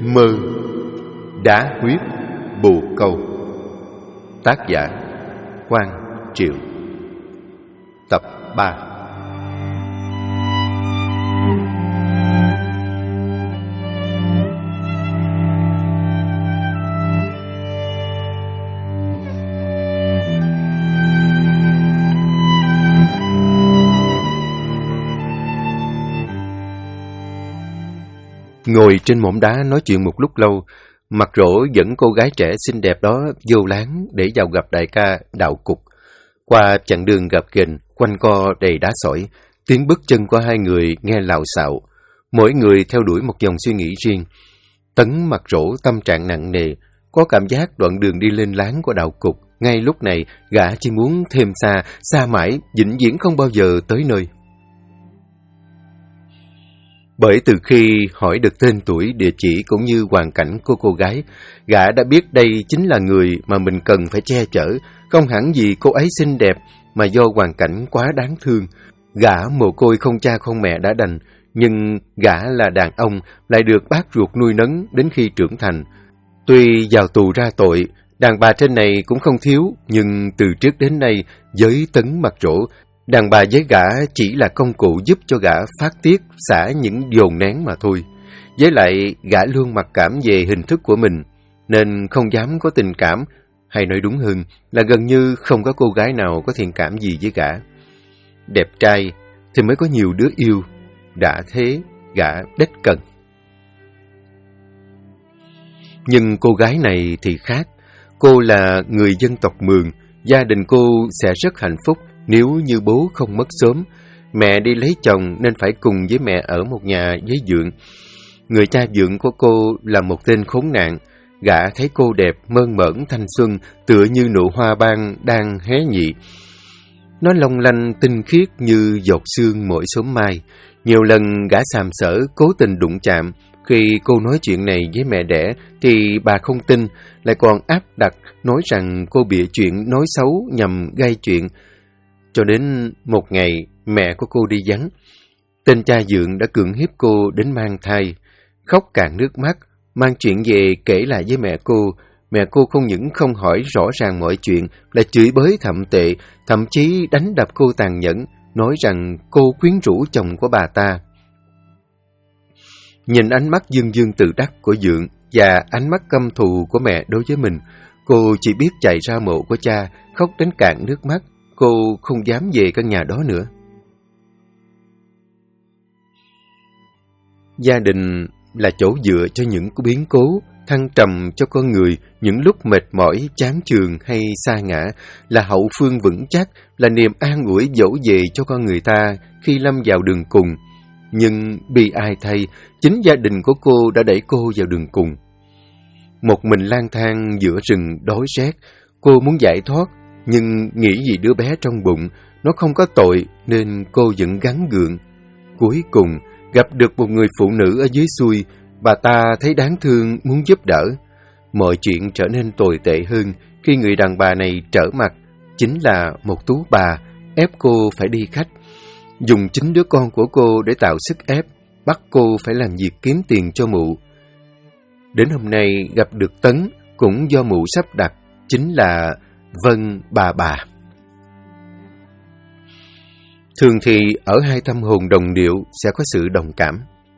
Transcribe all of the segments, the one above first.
Mơ Đá huyết bồ câu. Tác giả Quang Triệu. Tập 3. Ngồi trên mỏm đá nói chuyện một lúc lâu, Mặt Rỗ dẫn cô gái trẻ xinh đẹp đó vô láng để vào gặp đại ca Đạo Cục. Qua chặng đường gập ghềnh, quanh co đầy đá sỏi, tiếng bước chân của hai người nghe lạo xạo. Mỗi người theo đuổi một dòng suy nghĩ riêng. Tấn Mặt Rỗ tâm trạng nặng nề, có cảm giác đoạn đường đi lên láng của Đạo Cục. Ngay lúc này, gã chỉ muốn thêm xa, xa mãi, vĩnh viễn không bao giờ tới nơi. Bởi từ khi hỏi được tên tuổi, địa chỉ cũng như hoàn cảnh của cô gái, gã đã biết đây chính là người mà mình cần phải che chở, không hẳn vì cô ấy xinh đẹp, mà do hoàn cảnh quá đáng thương. Gã mồ côi không cha không mẹ đã đành, nhưng gã là đàn ông, lại được bác ruột nuôi nấng đến khi trưởng thành. Tuy vào tù ra tội, đàn bà trên này cũng không thiếu, nhưng từ trước đến nay, với Tấn Mặt Rỗ, đàn bà với gã chỉ là công cụ giúp cho gã phát tiết, xả những dồn nén mà thôi. Với lại, gã luôn mặc cảm về hình thức của mình, nên không dám có tình cảm, hay nói đúng hơn là gần như không có cô gái nào có thiện cảm gì với gã. Đẹp trai thì mới có nhiều đứa yêu, đã thế gã đếch cần. Nhưng cô gái này thì khác, cô là người dân tộc Mường, gia đình cô sẽ rất hạnh phúc nếu như bố không mất sớm. Mẹ đi lấy chồng nên phải cùng với mẹ ở một nhà với dượng. Người cha dượng của cô là một tên khốn nạn. Gã thấy cô đẹp, mơn mởn thanh xuân, tựa như nụ hoa ban đang hé nhị. Nó long lanh tinh khiết như giọt sương mỗi sớm mai. Nhiều lần gã sàm sỡ, cố tình đụng chạm. Khi cô nói chuyện này với mẹ đẻ thì bà không tin, lại còn áp đặt nói rằng cô bịa chuyện nói xấu nhằm gây chuyện. Cho đến một ngày, mẹ của cô đi vắng. Tên cha dượng đã cưỡng hiếp cô đến mang thai. Khóc cạn nước mắt, mang chuyện về kể lại với mẹ cô. Mẹ cô không những không hỏi rõ ràng mọi chuyện, lại chửi bới thậm tệ, thậm chí đánh đập cô tàn nhẫn, nói rằng cô quyến rũ chồng của bà ta. Nhìn ánh mắt dương dương tự đắc của dượng và ánh mắt căm thù của mẹ đối với mình, cô chỉ biết chạy ra mộ của cha, khóc đến cạn nước mắt. Cô không dám về căn nhà đó nữa. Gia đình là chỗ dựa cho những biến cố, thăng trầm cho con người, những lúc mệt mỏi, chán chường hay sa ngã, là hậu phương vững chắc, là niềm an ủi dỗ về cho con người ta khi lâm vào đường cùng. Nhưng bi ai thay, chính gia đình của cô đã đẩy cô vào đường cùng. Một mình lang thang giữa rừng đói rét, cô muốn giải thoát, nhưng nghĩ gì đứa bé trong bụng, nó không có tội nên cô vẫn gắng gượng. Cuối cùng, gặp được một người phụ nữ ở dưới xuôi, bà ta thấy đáng thương muốn giúp đỡ. Mọi chuyện trở nên tồi tệ hơn khi người đàn bà này trở mặt, chính là một tú bà, ép cô phải đi khách. Dùng chính đứa con của cô để tạo sức ép, bắt cô phải làm việc kiếm tiền cho mụ. Đến hôm nay gặp được Tấn, cũng do mụ sắp đặt, chính là Vân bà. Thường thì ở hai tâm hồn đồng điệu sẽ có sự đồng cảm.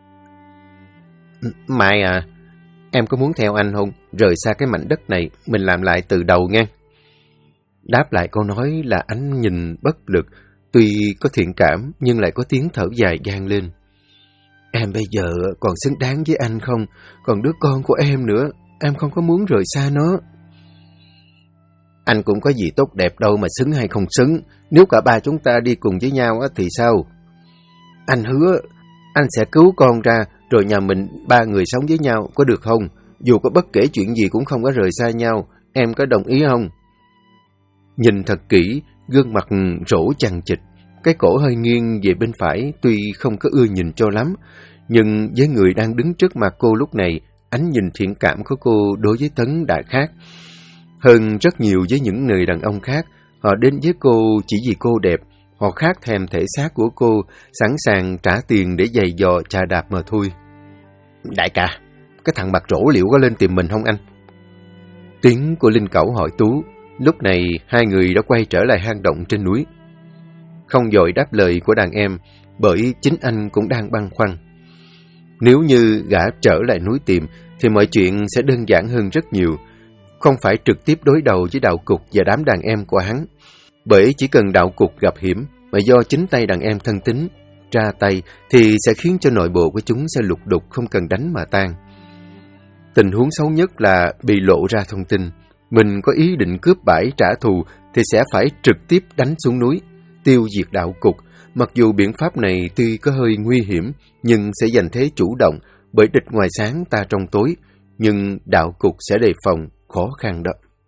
Mai à, em có muốn theo anh không? Rời xa cái mảnh đất này, mình làm lại từ đầu nghe. Đáp lại câu nói là ánh nhìn bất lực, tuy có thiện cảm nhưng lại có tiếng thở dài vang lên. Em bây giờ còn xứng đáng với anh không? Còn đứa con của em nữa, em không có muốn rời xa nó. Anh cũng có gì tốt đẹp đâu mà xứng hay không xứng. Nếu cả ba chúng ta đi cùng với nhau thì sao? Anh hứa, anh sẽ cứu con ra, rồi nhà mình ba người sống với nhau, có được không? Dù có bất kể chuyện gì cũng không có rời xa nhau, em có đồng ý không? Nhìn thật kỹ, gương mặt Rỗ chằng chịt, cái cổ hơi nghiêng về bên phải, tuy không có ưa nhìn cho lắm. Nhưng với người đang đứng trước mặt cô lúc này, ánh nhìn thiện cảm của cô đối với Tấn đã khác. Hơn rất nhiều với những người đàn ông khác, họ đến với cô chỉ vì cô đẹp, họ khát thèm thể xác của cô, sẵn sàng trả tiền để giày dò chà đạp mà thôi. Đại ca, cái thằng mặt rỗ liệu có lên tìm mình không anh? Tiếng của Linh Cẩu hỏi Tú. Lúc này hai người đã quay trở lại hang động trên núi. Không vội đáp lời của đàn em, bởi chính anh cũng đang băn khoăn. Nếu như gã trở lại núi tìm thì mọi chuyện sẽ đơn giản hơn rất nhiều. Không phải trực tiếp đối đầu với Đạo Cục và đám đàn em của hắn. Bởi chỉ cần Đạo Cục gặp hiểm mà do chính tay đàn em thân tín ra tay thì sẽ khiến cho nội bộ của chúng sẽ lục đục, không cần đánh mà tan. Tình huống xấu nhất là bị lộ ra thông tin mình có ý định cướp bãi trả thù thì sẽ phải trực tiếp đánh xuống núi, tiêu diệt Đạo Cục. Mặc dù biện pháp này tuy có hơi nguy hiểm, nhưng sẽ giành thế chủ động, bởi địch ngoài sáng ta trong tối, nhưng Đạo Cục sẽ đề phòng, khó khăn đó.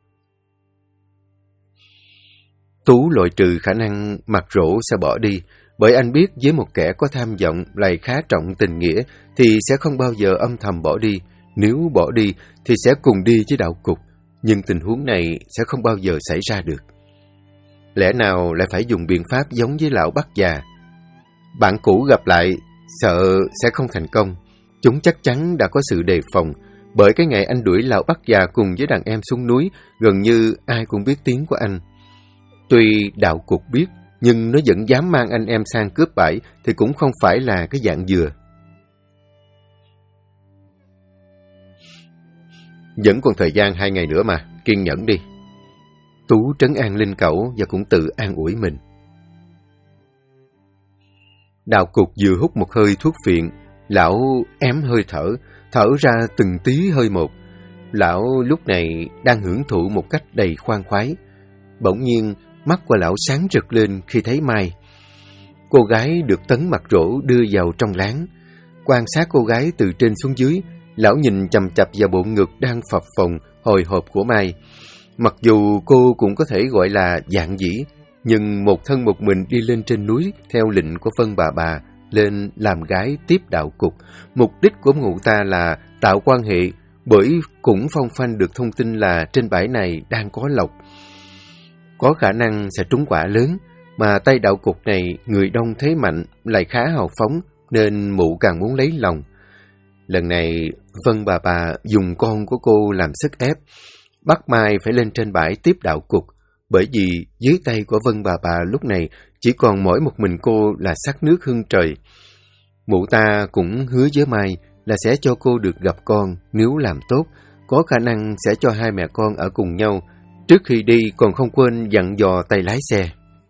Tú loại trừ khả năng Mặt Rỗ sẽ bỏ đi, bởi anh biết với một kẻ có tham vọng lại khá trọng tình nghĩa thì sẽ không bao giờ âm thầm bỏ đi. Nếu bỏ đi thì sẽ cùng đi với Đạo Cục, nhưng tình huống này sẽ không bao giờ xảy ra được. Lẽ nào lại phải dùng biện pháp giống với lão Bắc già? Bạn cũ gặp lại, sợ sẽ không thành công. Chúng chắc chắn đã có sự đề phòng, bởi cái ngày anh đuổi lão Bắc già cùng với đàn em xuống núi, gần như ai cũng biết tiếng của anh. Tuy Đạo Cục biết, nhưng nó vẫn dám mang anh em sang cướp bãi thì cũng không phải là cái dạng vừa. Vẫn còn thời gian 2 ngày nữa mà, kiên nhẫn đi. Tú trấn an Linh Cẩu và cũng tự an ủi mình. Đạo Cục vừa hút một hơi thuốc phiện, lão ém hơi thở, thở ra từng tí hơi một. Lão lúc này đang hưởng thụ một cách đầy khoan khoái. Bỗng nhiên, mắt của lão sáng rực lên khi thấy Mai. Cô gái được Tấn Mặt Rỗ đưa vào trong láng. Quan sát cô gái từ trên xuống dưới, lão nhìn chằm chằm vào bộ ngực đang phập phồng, hồi hộp của Mai. Mặc dù cô cũng có thể gọi là dạn dĩ, nhưng một thân một mình đi lên trên núi theo lệnh của Vân bà lên làm gái tiếp Đạo Cục. Mục đích của mụ ta là tạo quan hệ, bởi cũng phong phanh được thông tin là trên bãi này đang có lộc. Có khả năng sẽ trúng quả lớn, mà tay Đạo Cục này người đông thế mạnh, lại khá hào phóng, nên mụ càng muốn lấy lòng. Lần này Vân bà dùng con của cô làm sức ép, bắt Mai phải lên trên bãi tiếp Đạo Cục, bởi vì dưới tay của Vân bà lúc này chỉ còn mỗi một mình cô là sắc nước hương trời. Mụ ta cũng hứa với Mai là sẽ cho cô được gặp con, nếu làm tốt, có khả năng sẽ cho hai mẹ con ở cùng nhau. Trước khi đi còn không quên dặn dò tay lái xe.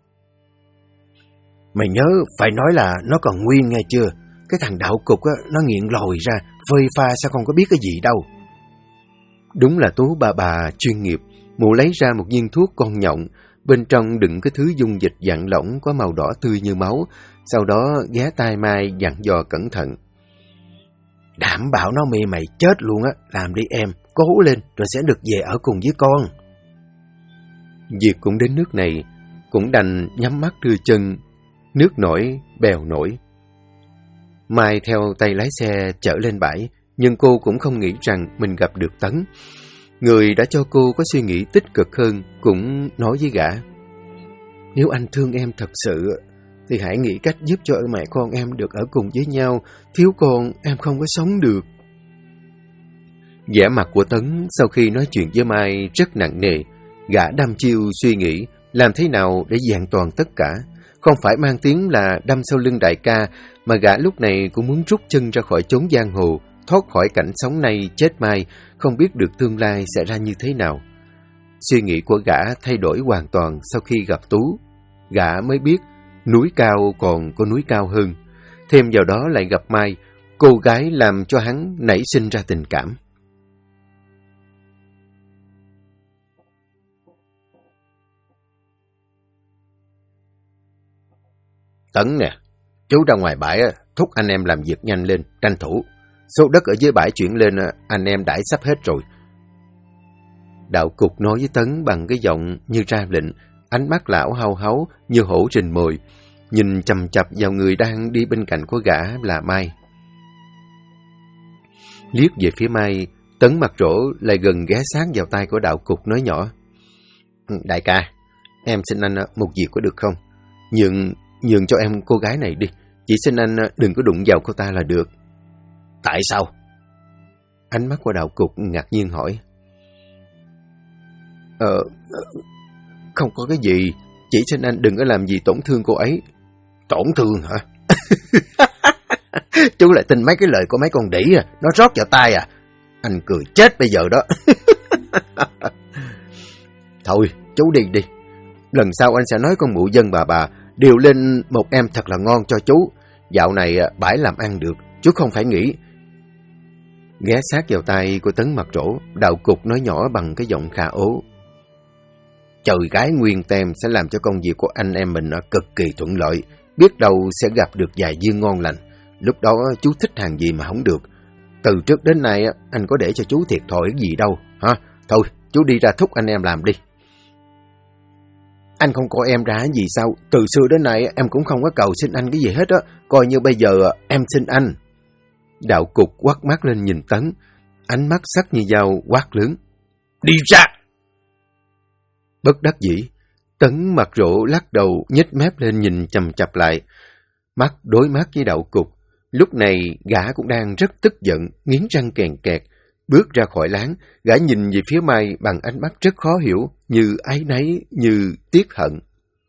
Mày nhớ phải nói là nó còn nguyên nghe chưa? Cái thằng Đạo Cục á, nó nghiện lòi ra, phơi pha sao không có biết cái gì đâu. Đúng là Tú bà chuyên nghiệp. Mụ lấy ra một viên thuốc con nhộng, bên trong đựng cái thứ dung dịch dạng lỏng có màu đỏ tươi như máu, sau đó ghé tai Mai dặn dò cẩn thận. Đảm bảo nó mê mày chết luôn á, làm đi em, cố lên rồi sẽ được về ở cùng với con. Việc cũng đến nước này, cũng đành nhắm mắt đưa chân, nước nổi, bèo nổi. Mai theo tay lái xe chở lên bãi, nhưng cô cũng không nghĩ rằng mình gặp được Tấn. Người đã cho cô có suy nghĩ tích cực hơn, cũng nói với gã. Nếu anh thương em thật sự, thì hãy nghĩ cách giúp cho mẹ con em được ở cùng với nhau, thiếu con em không có sống được. Vẻ mặt của Tấn sau khi nói chuyện với Mai rất nặng nề. Gã đăm chiêu suy nghĩ làm thế nào để vẹn toàn tất cả. Không phải mang tiếng là đâm sau lưng đại ca, mà gã lúc này cũng muốn rút chân ra khỏi chốn giang hồ, thoát khỏi cảnh sống nay chết mai, không biết được tương lai sẽ ra như thế nào. Suy nghĩ của gã thay đổi hoàn toàn sau khi gặp Tú. Gã mới biết núi cao còn có núi cao hơn. Thêm vào đó lại gặp Mai, cô gái làm cho hắn nảy sinh ra tình cảm. Tấn nè, chú ra ngoài bãi thúc anh em làm việc nhanh lên, tranh thủ. Số đất ở dưới bãi chuyển lên anh em đãi sắp hết rồi. Đạo Cục nói với Tấn bằng cái giọng như ra lệnh, ánh mắt lão hao háu như hổ rình mồi, nhìn chằm chằm vào người đang đi bên cạnh của gã là Mai. Liếc về phía Mai, Tấn Mặt Rỗ lại gần ghé sát vào tay của Đạo Cục nói nhỏ. Đại ca, em xin anh một việc có được không? Nhường cho em cô gái này đi. Chỉ xin anh đừng có đụng vào cô ta là được. Tại sao? ánh mắt của Đạo Cục ngạc nhiên hỏi. Không có cái gì, chỉ xin anh đừng có làm gì tổn thương cô ấy. Tổn thương hả? Chú lại tin mấy cái lời của mấy con đĩ à, nó rót vào tai à. Anh cười chết bây giờ đó. Thôi, chú đi đi. Lần sau anh sẽ nói con mụ dân bà điều lên một em thật là ngon cho chú. Dạo này bãi làm ăn được, chú không phải nghĩ. Ghé sát vào tay của Tấn Mặt Rỗ, Đạo Cục nói nhỏ bằng cái giọng khà ố. Trời gái nguyên tem sẽ làm cho công việc của anh em mình cực kỳ thuận lợi. Biết đâu sẽ gặp được vài viên ngon lành. Lúc đó chú thích hàng gì mà không được. Từ trước đến nay anh có để cho chú thiệt thòi cái gì đâu hả? Thôi chú đi ra thúc anh em làm đi. Anh không có em ra gì sao? Từ xưa đến nay em cũng không có cầu xin anh cái gì hết á. Coi như bây giờ em xin anh. Đạo Cục quát mắt lên nhìn Tấn, ánh mắt sắc như dao quát lớn. Đi ra! Bất đắc dĩ, Tấn Mặt Rỗ lắc đầu nhếch mép lên nhìn chằm chặp lại. Mắt đối mắt với Đạo Cục. Lúc này gã cũng đang rất tức giận, nghiến răng kèn kẹt. Bước ra khỏi láng, gã nhìn về phía Mai bằng ánh mắt rất khó hiểu, như áy náy, như tiếc hận.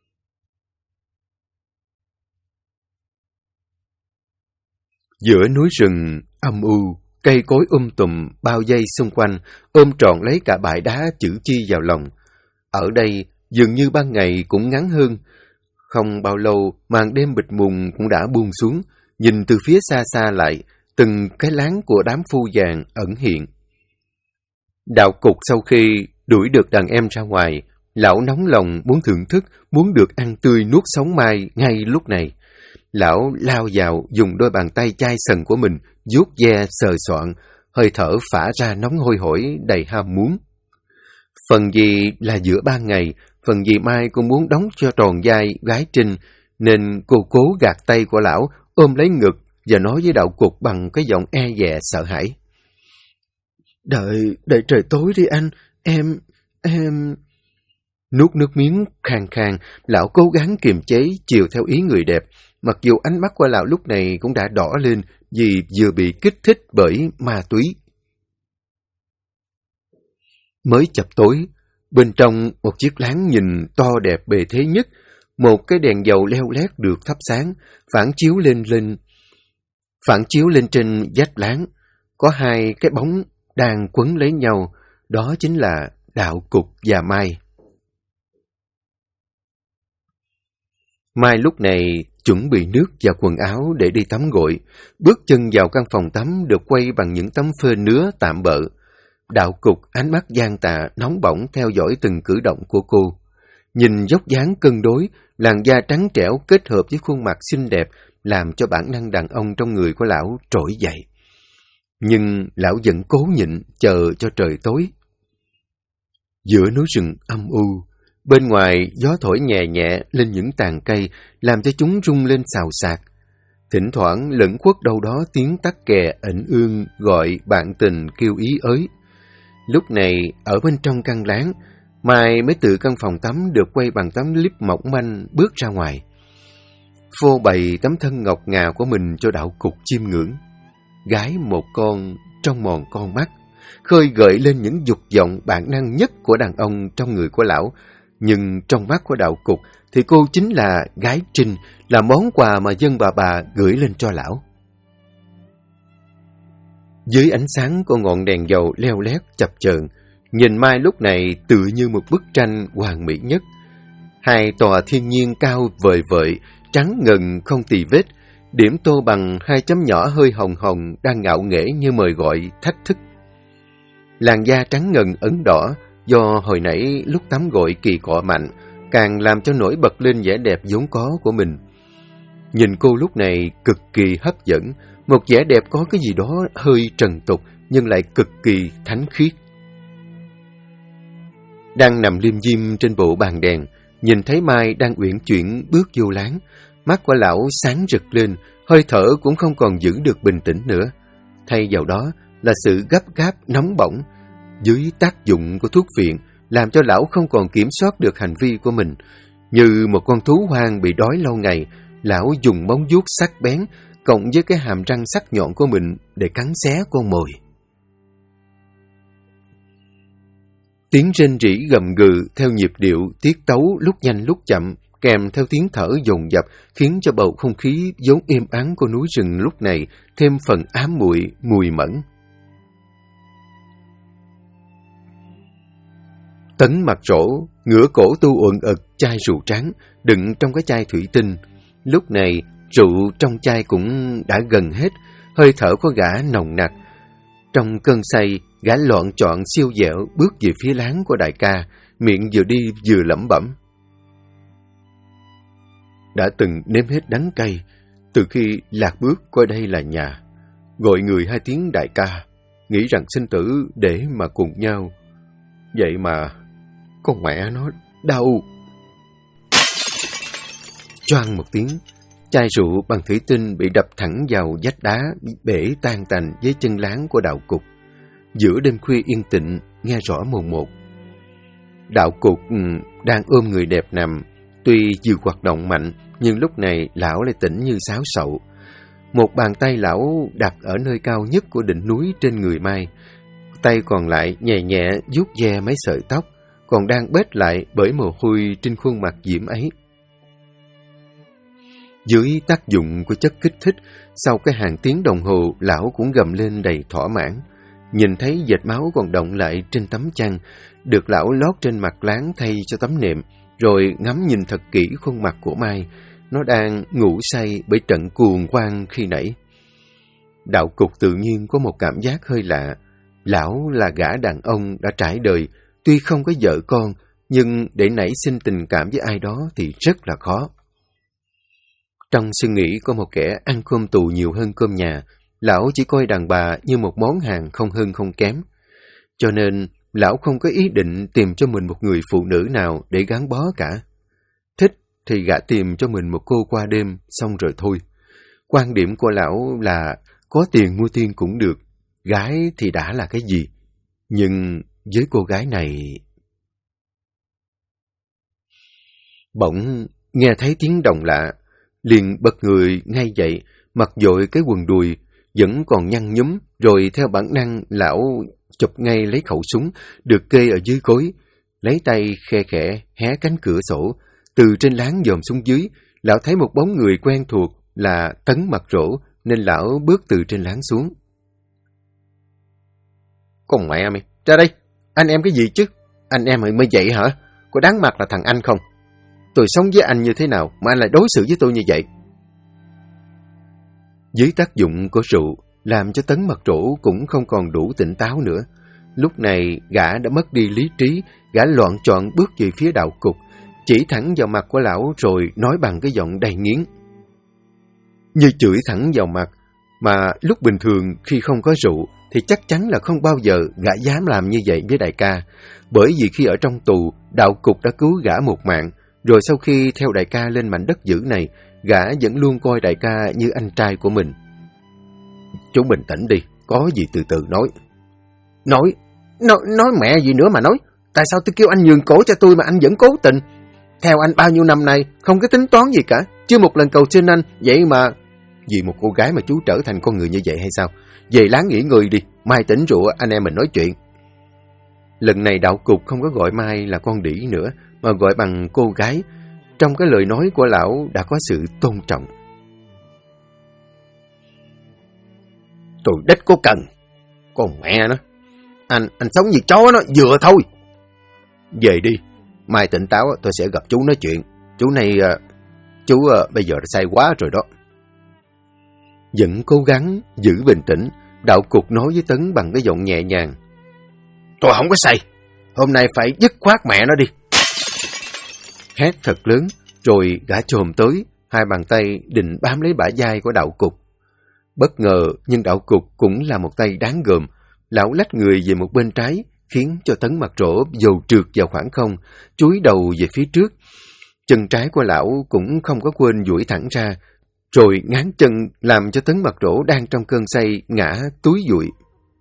Giữa núi rừng âm u, cây cối tùm bao vây xung quanh, ôm trọn lấy cả bãi đá chữ chi vào lòng. Ở đây dường như ban ngày cũng ngắn hơn. Không bao lâu, màn đêm bịt mùng cũng đã buông xuống. Nhìn từ phía xa xa lại, từng cái láng của đám phu vàng ẩn hiện. Đạo Cục sau khi đuổi được đàn em ra ngoài, lão nóng lòng muốn thưởng thức, muốn được ăn tươi nuốt sống Mai ngay lúc này. Lão lao vào dùng đôi bàn tay chai sần của mình, vuốt ve sờ soạn, hơi thở phả ra nóng hôi hổi đầy ham muốn. Phần gì là giữa ban ngày, phần gì Mai cũng muốn đóng cho tròn vai gái Trinh, nên cô cố gạt tay của lão, ôm lấy ngực và nói với Đạo Cục bằng cái giọng e dè sợ hãi. Đợi trời tối đi anh, em... Nuốt nước miếng khàn khàn, lão cố gắng kiềm chế chiều theo ý người đẹp, mặc dù ánh mắt của lão lúc này cũng đã đỏ lên vì vừa bị kích thích bởi ma túy. Mới chập tối, bên trong một chiếc láng nhìn to đẹp bề thế nhất, một cái đèn dầu leo lét được thắp sáng, phản chiếu lên trên vách láng, có hai cái bóng đang quấn lấy nhau, đó chính là Đạo Cục và Mai. Mai lúc này chuẩn bị nước và quần áo để đi tắm gội, bước chân vào căn phòng tắm được quay bằng những tấm phên nứa tạm bợ. Đạo Cục ánh mắt gian tà, nóng bỏng theo dõi từng cử động của cô. Nhìn dốc dáng cân đối, làn da trắng trẻo kết hợp với khuôn mặt xinh đẹp làm cho bản năng đàn ông trong người của lão trỗi dậy. Nhưng lão vẫn cố nhịn chờ cho trời tối. Giữa núi rừng âm u, bên ngoài gió thổi nhẹ nhẹ lên những tàn cây làm cho chúng rung lên xào xạc. Thỉnh thoảng lẫn khuất đâu đó tiếng tắc kè ẩn ương gọi bạn tình kêu ý ới. Lúc này ở bên trong căn láng, Mai mới từ căn phòng tắm được quay bằng tấm líp mỏng manh bước ra ngoài. Phô bày tấm thân ngọc ngà của mình cho Đạo Cục chiêm ngưỡng. Gái một con trong mòn con mắt, khơi gợi lên những dục vọng bản năng nhất của đàn ông trong người của lão. Nhưng trong mắt của Đạo Cục thì cô chính là gái Trinh, là món quà mà dân bà gửi lên cho lão. Dưới ánh sáng của ngọn đèn dầu leo lét chập chờn, nhìn Mai lúc này tựa như một bức tranh hoàn mỹ nhất. Hai tòa thiên nhiên cao vời vợi, trắng ngần không tì vết, điểm tô bằng hai chấm nhỏ hơi hồng hồng đang ngạo nghễ như mời gọi thách thức. Làn da trắng ngần ấn đỏ do hồi nãy lúc tắm gội kỳ cọ mạnh, càng làm cho nổi bật lên vẻ đẹp vốn có của mình. Nhìn cô lúc này cực kỳ hấp dẫn, một vẻ đẹp có cái gì đó hơi trần tục nhưng lại cực kỳ thánh khiết. Đang nằm liêm diêm trên bộ bàn đèn, nhìn thấy Mai đang uyển chuyển bước vô láng, mắt của lão sáng rực lên, hơi thở cũng không còn giữ được bình tĩnh nữa. Thay vào đó là sự gấp gáp nóng bỏng, dưới tác dụng của thuốc phiện, làm cho lão không còn kiểm soát được hành vi của mình. Như một con thú hoang bị đói lâu ngày, lão dùng móng vuốt sắc bén cộng với cái hàm răng sắc nhọn của mình để cắn xé con mồi. Tiếng rên rỉ gầm gừ theo nhịp điệu, tiết tấu lúc nhanh lúc chậm, kèm theo tiếng thở dồn dập, khiến cho bầu không khí vốn êm ắng của núi rừng lúc này thêm phần ám muội, mùi mẫn. Tấn mặt rỗ, ngửa cổ tu uẩn ực chai rượu trắng, đựng trong cái chai thủy tinh. Lúc này, rượu trong chai cũng đã gần hết, hơi thở của gã nồng nặc. Trong cơn say, gã loạn trọn siêu dẻo bước về phía láng của đại ca, miệng vừa đi vừa lẩm bẩm. Đã từng nếm hết đắng cay, từ khi lạc bước coi đây là nhà. Gọi người 2 tiếng đại ca, nghĩ rằng sinh tử để mà cùng nhau. Vậy mà, con mẹ nó đau. Choang một tiếng, chai rượu bằng thủy tinh bị đập thẳng vào vách đá, bể tan tành với chân láng của Đạo Cục. Giữa đêm khuya yên tĩnh, nghe rõ mồn một. Đạo Cục đang ôm người đẹp nằm, tuy vừa hoạt động mạnh, nhưng lúc này lão lại tỉnh như sáo sậu. Một bàn tay lão đặt ở nơi cao nhất của đỉnh núi trên người Mai. Tay còn lại nhẹ nhẹ vuốt ve mấy sợi tóc, còn đang bết lại bởi mồ hôi trên khuôn mặt diễm ấy. Dưới tác dụng của chất kích thích, sau cái hàng tiếng đồng hồ, lão cũng gầm lên đầy thỏa mãn. Nhìn thấy vệt máu còn đọng lại trên tấm chăn, được lão lót trên mặt láng thay cho tấm nệm, rồi ngắm nhìn thật kỹ khuôn mặt của Mai. Nó đang ngủ say bởi trận cuồng quang khi nãy. Đạo Cục tự nhiên có một cảm giác hơi lạ. Lão là gã đàn ông đã trải đời, tuy không có vợ con, nhưng để nảy sinh tình cảm với ai đó thì rất là khó. Trong suy nghĩ có một kẻ ăn cơm tù nhiều hơn cơm nhà, lão chỉ coi đàn bà như một món hàng không hơn không kém. Cho nên, lão không có ý định tìm cho mình một người phụ nữ nào để gắn bó cả. Thích thì gã tìm cho mình một cô qua đêm, xong rồi thôi. Quan điểm của lão là có tiền mua tiên cũng được, gái thì đã là cái gì. Nhưng với cô gái này... Bỗng nghe thấy tiếng động lạ, liền bật người ngay dậy, mặc dội cái quần đùi, vẫn còn nhăn nhúm, rồi theo bản năng lão chụp ngay lấy khẩu súng, được kê ở dưới gối, lấy tay khe khẽ hé cánh cửa sổ, từ trên láng dòm xuống dưới, lão thấy một bóng người quen thuộc là Tấn mặt rỗ, nên lão bước từ trên láng xuống. Con mẹ mày, ra đây, anh em cái gì chứ? Anh em mày mới vậy hả? Có đáng mặt là thằng anh không? Tôi sống với anh như thế nào mà anh lại đối xử với tôi như vậy? Dưới tác dụng của rượu, làm cho Tấn mặt rỗ cũng không còn đủ tỉnh táo nữa. Lúc này, gã đã mất đi lý trí, gã loạn choạng bước về phía Đạo Cục, chỉ thẳng vào mặt của lão rồi nói bằng cái giọng đầy nghiến. Như chửi thẳng vào mặt, mà lúc bình thường khi không có rượu, thì chắc chắn là không bao giờ gã dám làm như vậy với đại ca. Bởi vì khi ở trong tù, Đạo Cục đã cứu gã một mạng, rồi sau khi theo đại ca lên mảnh đất dữ này, gã vẫn luôn coi đại ca như anh trai của mình. Chú bình tĩnh đi, có gì từ từ nói. Nói mẹ gì nữa mà nói. Tại sao tôi kêu anh nhường cổ cho tôi mà anh vẫn cố tình? Theo anh bao nhiêu năm nay, không có tính toán gì cả, chưa một lần cầu xin anh, vậy mà... Vì một cô gái mà chú trở thành con người như vậy hay sao? Về láng nghỉ ngơi đi, mai tỉnh rượu anh em mình nói chuyện. Lần này Đạo Cục không có gọi Mai là con đĩ nữa, mà gọi bằng cô gái. Trong cái lời nói của lão đã có sự tôn trọng. Tôi đích có cần. Con mẹ nó. Anh sống như chó nó, vừa thôi. Về đi, mai tỉnh táo tôi sẽ gặp chú nói chuyện. Chú này, bây giờ đã say quá rồi đó. Vẫn cố gắng giữ bình tĩnh, Đạo Cục nói với Tấn bằng cái giọng nhẹ nhàng. Tôi không có say, hôm nay phải dứt khoát mẹ nó đi. Hét thật lớn, rồi gã chồm tới, hai bàn tay định bám lấy bả vai của Đạo Cục. Bất ngờ, nhưng Đạo Cục cũng là một tay đáng gờm. Lão lách người về một bên trái, khiến cho Tấn mặt rỗ dầu trượt vào khoảng không, chúi đầu về phía trước. Chân trái của lão cũng không có quên duỗi thẳng ra, rồi ngáng chân làm cho Tấn mặt rỗ đang trong cơn say ngã túi dụi.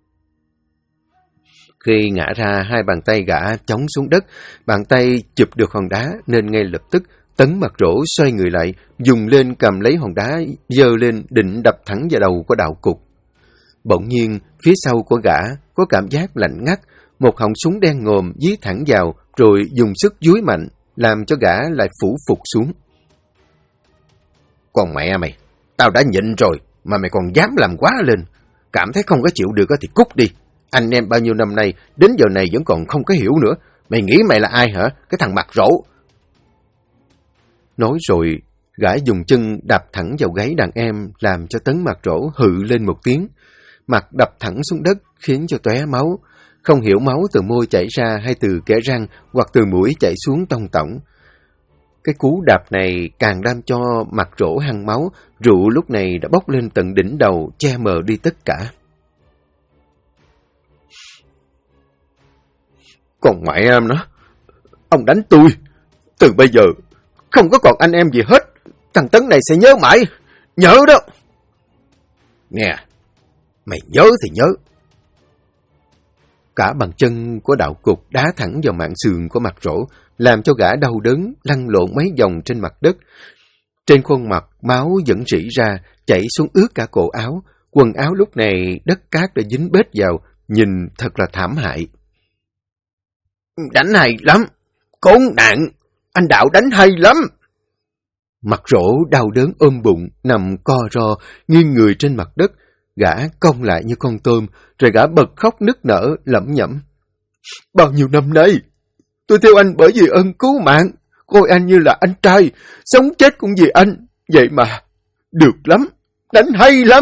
Khi ngã ra, hai bàn tay gã chống xuống đất, bàn tay chụp được hòn đá nên ngay lập tức Tấn mặt rỗ xoay người lại, dùng lên cầm lấy hòn đá, giơ lên định đập thẳng vào đầu của Đạo Cục. Bỗng nhiên, phía sau của gã có cảm giác lạnh ngắt, một họng súng đen ngòm dí thẳng vào, rồi dùng sức dúi mạnh, làm cho gã lại phủ phục xuống. Con mẹ mày, tao đã nhịn rồi, mà mày còn dám làm quá lên. Cảm thấy không có chịu được thì cút đi. Anh em bao nhiêu năm nay, đến giờ này vẫn còn không có hiểu nữa. Mày nghĩ mày là ai hả? Cái thằng mặt rỗ. Nói rồi, gã dùng chân đạp thẳng vào gáy đàn em, làm cho Tấn Mặt Rỗ hự lên một tiếng. Mặt đập thẳng xuống đất, khiến cho tóe máu. Không hiểu máu từ môi chảy ra hay từ kẽ răng, hoặc từ mũi chảy xuống tông tổng. Cái cú đạp này càng làm cho Mặt Rỗ hăng máu, rượu lúc này đã bốc lên tận đỉnh đầu, che mờ đi tất cả. Còn mẹ em nó, ông đánh tôi, từ bây giờ không có còn anh em gì hết, thằng Tấn này sẽ nhớ mãi, nhớ đó. Nè, mày nhớ thì nhớ. Cả bàn chân của đạo cục đá thẳng vào mạng sườn của Mặt Rỗ, làm cho gã đau đớn, lăn lộn mấy vòng trên mặt đất. Trên khuôn mặt, máu vẫn rỉ ra, chảy xuống ướt cả cổ áo. Quần áo lúc này đất cát đã dính bết vào, nhìn thật là thảm hại. Đánh hay lắm, khốn nạn, anh Đạo đánh hay lắm. Mặt Rỗ đau đớn ôm bụng, nằm co ro, nghiêng người trên mặt đất. Gã cong lại như con tôm, rồi gã bật khóc nức nở, lẩm nhẩm. Bao nhiêu năm nay, tôi theo anh bởi vì ơn cứu mạng, coi anh như là anh trai, sống chết cũng vì anh. Vậy mà, được lắm, đánh hay lắm.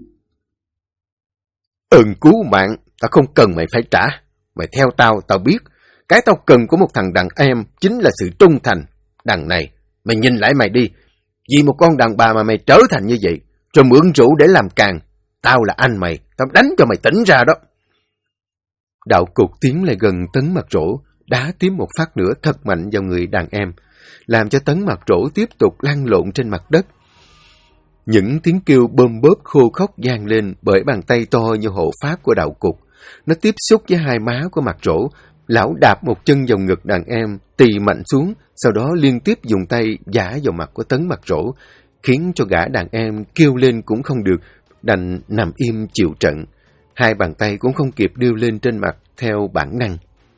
Ơn cứu mạng, tao không cần mày phải trả. Mày theo tao, tao biết. Cái tao cần của một thằng đàn em chính là sự trung thành. Đằng này, mày nhìn lại mày đi. Vì một con đàn bà mà mày trở thành như vậy, rồi mượn rượu để làm càng. Tao là anh mày, tao đánh cho mày tỉnh ra đó. Đạo cục tiến lại gần Tấn Mặt Rỗ, đá tiếp một phát nữa thật mạnh vào người đàn em, làm cho Tấn Mặt Rỗ tiếp tục lăn lộn trên mặt đất. Những tiếng kêu bơm bóp khô khóc vang lên bởi bàn tay to như hộ pháp của đạo cục. Nó tiếp xúc với hai má của Mặt Rỗ. Lão đạp một chân vào ngực đàn em, tì mạnh xuống, sau đó liên tiếp dùng tay vả vào mặt của Tấn Mặt Rỗ, khiến cho gã đàn em kêu lên cũng không được, đành nằm im chịu trận. Hai bàn tay cũng không kịp đưa lên trên mặt theo bản năng.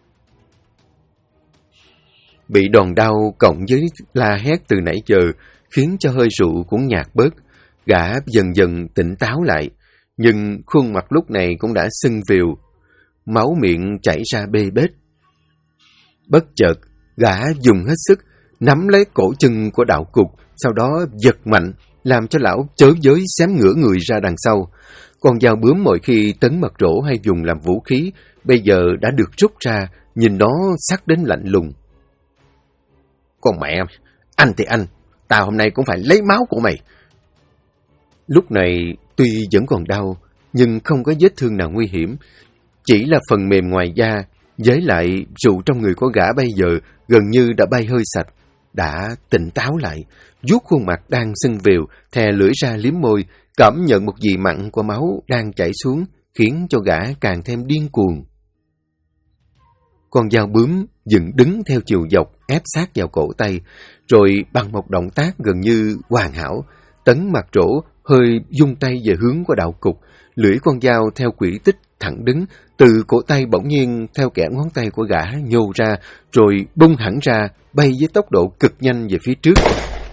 Bị đòn đau cộng với la hét từ nãy giờ, khiến cho hơi rượu cũng nhạt bớt. Gã dần dần tỉnh táo lại, nhưng khuôn mặt lúc này cũng đã sưng viều, máu miệng chảy ra bê bết. Bất chợt, gã dùng hết sức, nắm lấy cổ chân của đạo cục, sau đó giật mạnh, làm cho lão chớ giới xém ngửa người ra đằng sau. Con dao bướm mọi khi Tấn Mặt Rỗ hay dùng làm vũ khí, bây giờ đã được rút ra, nhìn nó sắc đến lạnh lùng. Con mẹ, anh thì anh, tao hôm nay cũng phải lấy máu của mày. Lúc này, tuy vẫn còn đau, nhưng không có vết thương nào nguy hiểm. Chỉ là phần mềm ngoài da, với lại rượu trong người của gã bây giờ gần như đã bay hơi sạch. Đã tỉnh táo lại, vuốt khuôn mặt đang sưng viều, thè lưỡi ra liếm môi, cảm nhận một vị mặn của máu đang chảy xuống, khiến cho gã càng thêm điên cuồng. Con dao bướm dựng đứng theo chiều dọc, ép sát vào cổ tay, rồi bằng một động tác gần như hoàn hảo, Tấn Mặt Rỗ hơi dung tay về hướng của đạo cục, lưỡi con dao theo quỹ tích thẳng đứng, từ cổ tay bỗng nhiên theo kẽ ngón tay của gã nhô ra, rồi bung hẳn ra, bay với tốc độ cực nhanh về phía trước.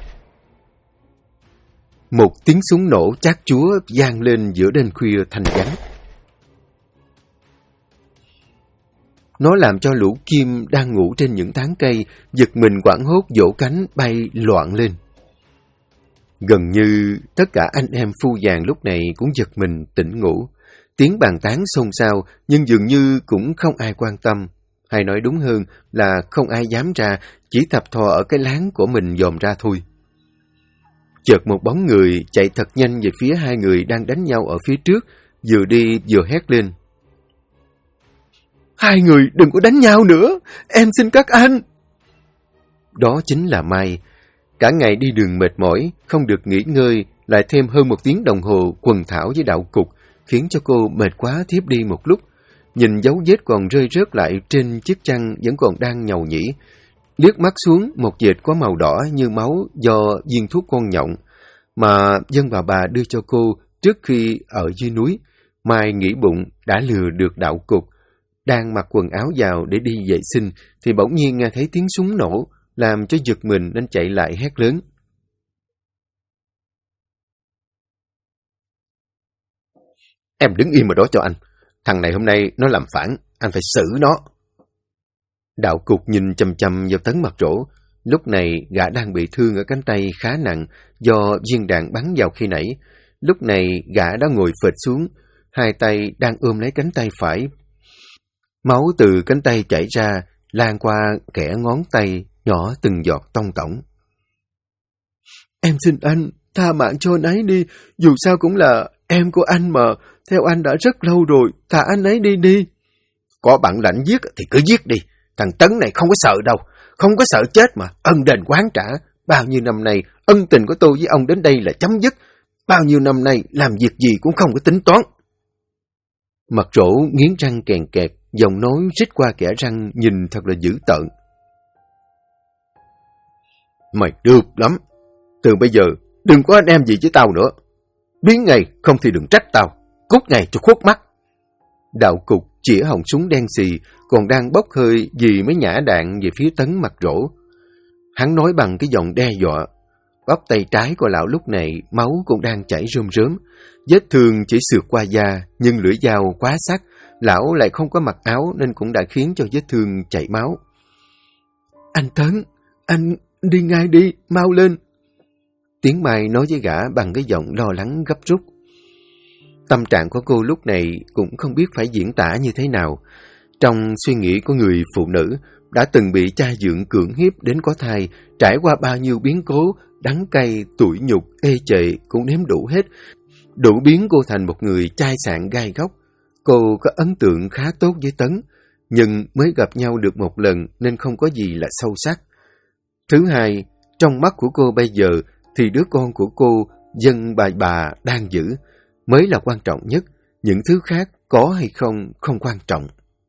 Một tiếng súng nổ chát chúa vang lên giữa đêm khuya thanh vắng. Nó làm cho lũ chim đang ngủ trên những tán cây giật mình hoảng hốt vỗ cánh bay loạn lên. Gần như tất cả anh em phu vàng lúc này cũng giật mình tỉnh ngủ. Tiếng bàn tán xôn xao nhưng dường như cũng không ai quan tâm. Hay nói đúng hơn là không ai dám ra, chỉ thập thò ở cái láng của mình dòm ra thôi. Chợt một bóng người chạy thật nhanh về phía hai người đang đánh nhau ở phía trước, vừa đi vừa hét lên. Hai người đừng có đánh nhau nữa, em xin các anh. Đó chính là Mai. Cả ngày đi đường mệt mỏi, không được nghỉ ngơi, lại thêm hơn 1 tiếng đồng hồ quần thảo với đạo cục, khiến cho cô mệt quá thiếp đi một lúc. Nhìn dấu vết còn rơi rớt lại trên chiếc chăn vẫn còn đang nhầu nhĩ. Liếc mắt xuống, một vệt có màu đỏ như máu do viên thuốc con nhộng mà dân bà đưa cho cô trước khi ở dưới núi. Mai nghĩ bụng đã lừa được đạo cục. Đang mặc quần áo vào để đi vệ sinh thì bỗng nhiên nghe thấy tiếng súng nổ, làm cho giật mình nên chạy lại hét lớn. Em đứng im ở đó cho anh. Thằng này hôm nay nó làm phản, anh phải xử nó. Đạo Cục nhìn chằm chằm vào Tấn Mặt Rỗ. Lúc này gã đang bị thương ở cánh tay khá nặng do viên đạn bắn vào khi nãy. Lúc này gã đã ngồi phịch xuống, hai tay đang ôm lấy cánh tay phải. Máu từ cánh tay chảy ra, lan qua kẽ ngón tay, nhỏ từng giọt tông tổng. Em xin anh, tha mạng cho anh ấy đi, dù sao cũng là em của anh mà, theo anh đã rất lâu rồi, thả anh ấy đi đi. Có bản lãnh giết thì cứ giết đi, thằng Tấn này không có sợ đâu, không có sợ chết mà, ân đền oán trả. Bao nhiêu năm nay, ân tình của tôi với ông đến đây là chấm dứt, bao nhiêu năm nay làm việc gì cũng không có tính toán. Mặt Rỗ nghiến răng kèn kẹt, giọng nói rít qua kẽ răng nhìn thật là dữ tợn. Mày được lắm, từ bây giờ đừng có anh em gì với tao nữa. Biến ngày không thì đừng trách tao, cút ngày cho khuất mắt. Đạo Cục chĩa họng súng đen xì, còn đang bốc hơi vì mới nhả đạn về phía Tấn Mặt Rỗ. Hắn nói bằng cái giọng đe dọa. Bắp tay trái của lão lúc này máu cũng đang chảy rơm rớm. Vết thương chỉ sượt qua da, nhưng lưỡi dao quá sắc. Lão lại không có mặc áo nên cũng đã khiến cho vết thương chảy máu. Anh Tấn, anh đi ngay đi, mau lên. Tiếng Mai nói với gã bằng cái giọng lo lắng gấp rút. Tâm trạng của cô lúc này cũng không biết phải diễn tả như thế nào. Trong suy nghĩ của người phụ nữ đã từng bị cha dượng cưỡng hiếp đến có thai, trải qua bao nhiêu biến cố, đắng cay, tủi nhục, ê chề cũng nếm đủ hết, đủ biến cô thành một người chai sạn gai góc. Cô có ấn tượng khá tốt với Tấn, nhưng mới gặp nhau được một lần nên không có gì là sâu sắc. Thứ hai, trong mắt của cô bây giờ thì đứa con của cô, dân bà đang giữ, mới là quan trọng nhất. Những thứ khác có hay không quan trọng.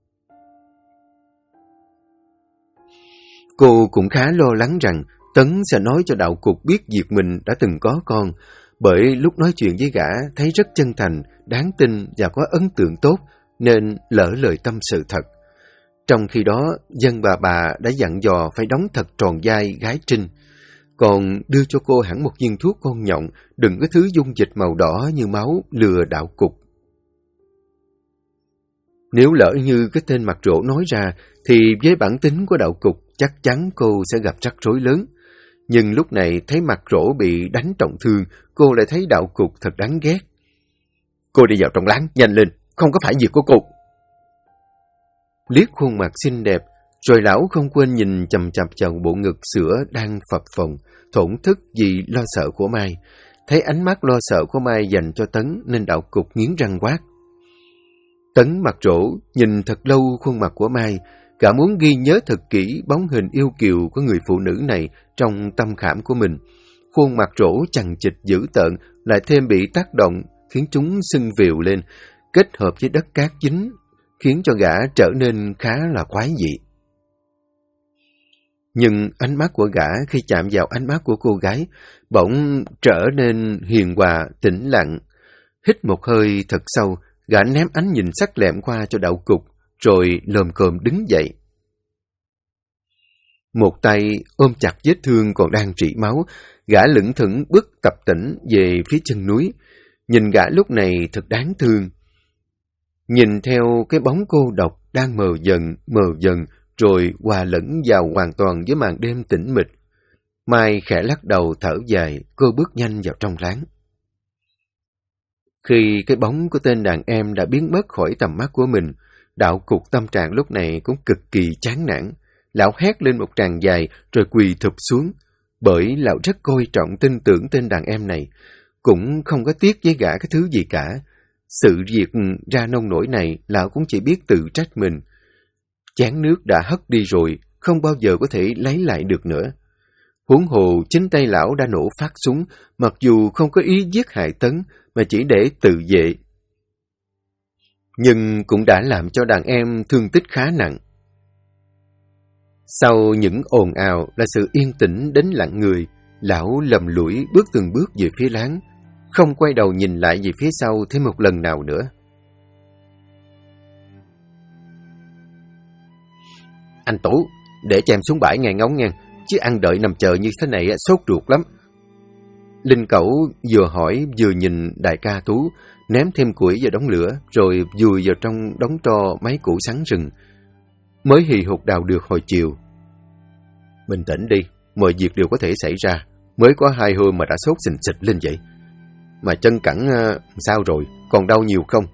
Cô cũng khá lo lắng rằng Tấn sẽ nói cho Đạo Cục biết việc mình đã từng có con, bởi lúc nói chuyện với gã thấy rất chân thành, đáng tin và có ấn tượng tốt, nên lỡ lời tâm sự thật. Trong khi đó, dân bà đã dặn dò phải đóng thật tròn vai gái Trinh, còn đưa cho cô hẳn một viên thuốc con nhộng, đừng có thứ dung dịch màu đỏ như máu lừa Đạo Cục. Nếu lỡ như cái tên Mặt Rỗ nói ra, thì với bản tính của Đạo Cục chắc chắn cô sẽ gặp rắc rối lớn. Nhưng lúc này thấy Mặt Rỗ bị đánh trọng thương, cô lại thấy Đạo Cục thật đáng ghét. Cô đi vào trong láng, nhanh lên, không có phải việc của cô. Liếc khuôn mặt xinh đẹp, rồi lão không quên nhìn chằm chằm vào bộ ngực sữa đang phập phồng, thổn thức vì lo sợ của Mai. Thấy ánh mắt lo sợ của Mai dành cho Tấn nên Đạo Cục nghiến răng quát. Tấn Mặt Rỗ nhìn thật lâu khuôn mặt của Mai, cả muốn ghi nhớ thật kỹ bóng hình yêu kiều của người phụ nữ này trong tâm khảm của mình. Khuôn mặt Rỗ chằng chịt dữ tợn, lại thêm bị tác động, khiến chúng sưng viều lên, kết hợp với đất cát dính, khiến cho gã trở nên khá là quái dị. Nhưng ánh mắt của gã khi chạm vào ánh mắt của cô gái, bỗng trở nên hiền hòa, tĩnh lặng. Hít một hơi thật sâu, gã ném ánh nhìn sắc lẹm qua cho Đạo Cục, rồi lồm cồm đứng dậy. Một tay ôm chặt vết thương còn đang rỉ máu, gã lững thững bước tập tễnh về phía chân núi. Nhìn gã lúc này thật đáng thương. Nhìn theo cái bóng cô độc đang mờ dần, rồi hòa lẫn vào hoàn toàn với màn đêm tĩnh mịch. Mai khẽ lắc đầu thở dài, cô bước nhanh vào trong láng. Khi cái bóng của tên đàn em đã biến mất khỏi tầm mắt của mình, Đạo Cục tâm trạng lúc này cũng cực kỳ chán nản. Lão hét lên một tràng dài rồi quỳ thụp xuống, bởi lão rất coi trọng tin tưởng tên đàn em này, cũng không có tiếc với gã cái thứ gì cả. Sự việc ra nông nổi này, lão cũng chỉ biết tự trách mình. Chén nước đã hất đi rồi, không bao giờ có thể lấy lại được nữa. Huống hồ chính tay lão đã nổ phát súng, mặc dù không có ý giết hại Tấn, mà chỉ để tự vệ. Nhưng cũng đã làm cho đàn em thương tích khá nặng. Sau những ồn ào là sự yên tĩnh đến lặng người, lão lầm lũi bước từng bước về phía láng, không quay đầu nhìn lại về phía sau thêm một lần nào nữa. Anh Tú, để cho em xuống bãi nghe ngóng nghe, chứ ăn đợi nằm chờ như thế này sốt ruột lắm. Linh Cẩu vừa hỏi vừa nhìn đại ca Tú, ném thêm củi vào đống lửa, rồi vùi vào trong đống tro mấy củ sắn rừng. Mới hì hục đào được hồi chiều. Bình tĩnh đi, mọi việc đều có thể xảy ra. Mới có 2 hôm mà đã sốt xình xịch lên vậy. Mà chân cẳng sao rồi, còn đau nhiều không?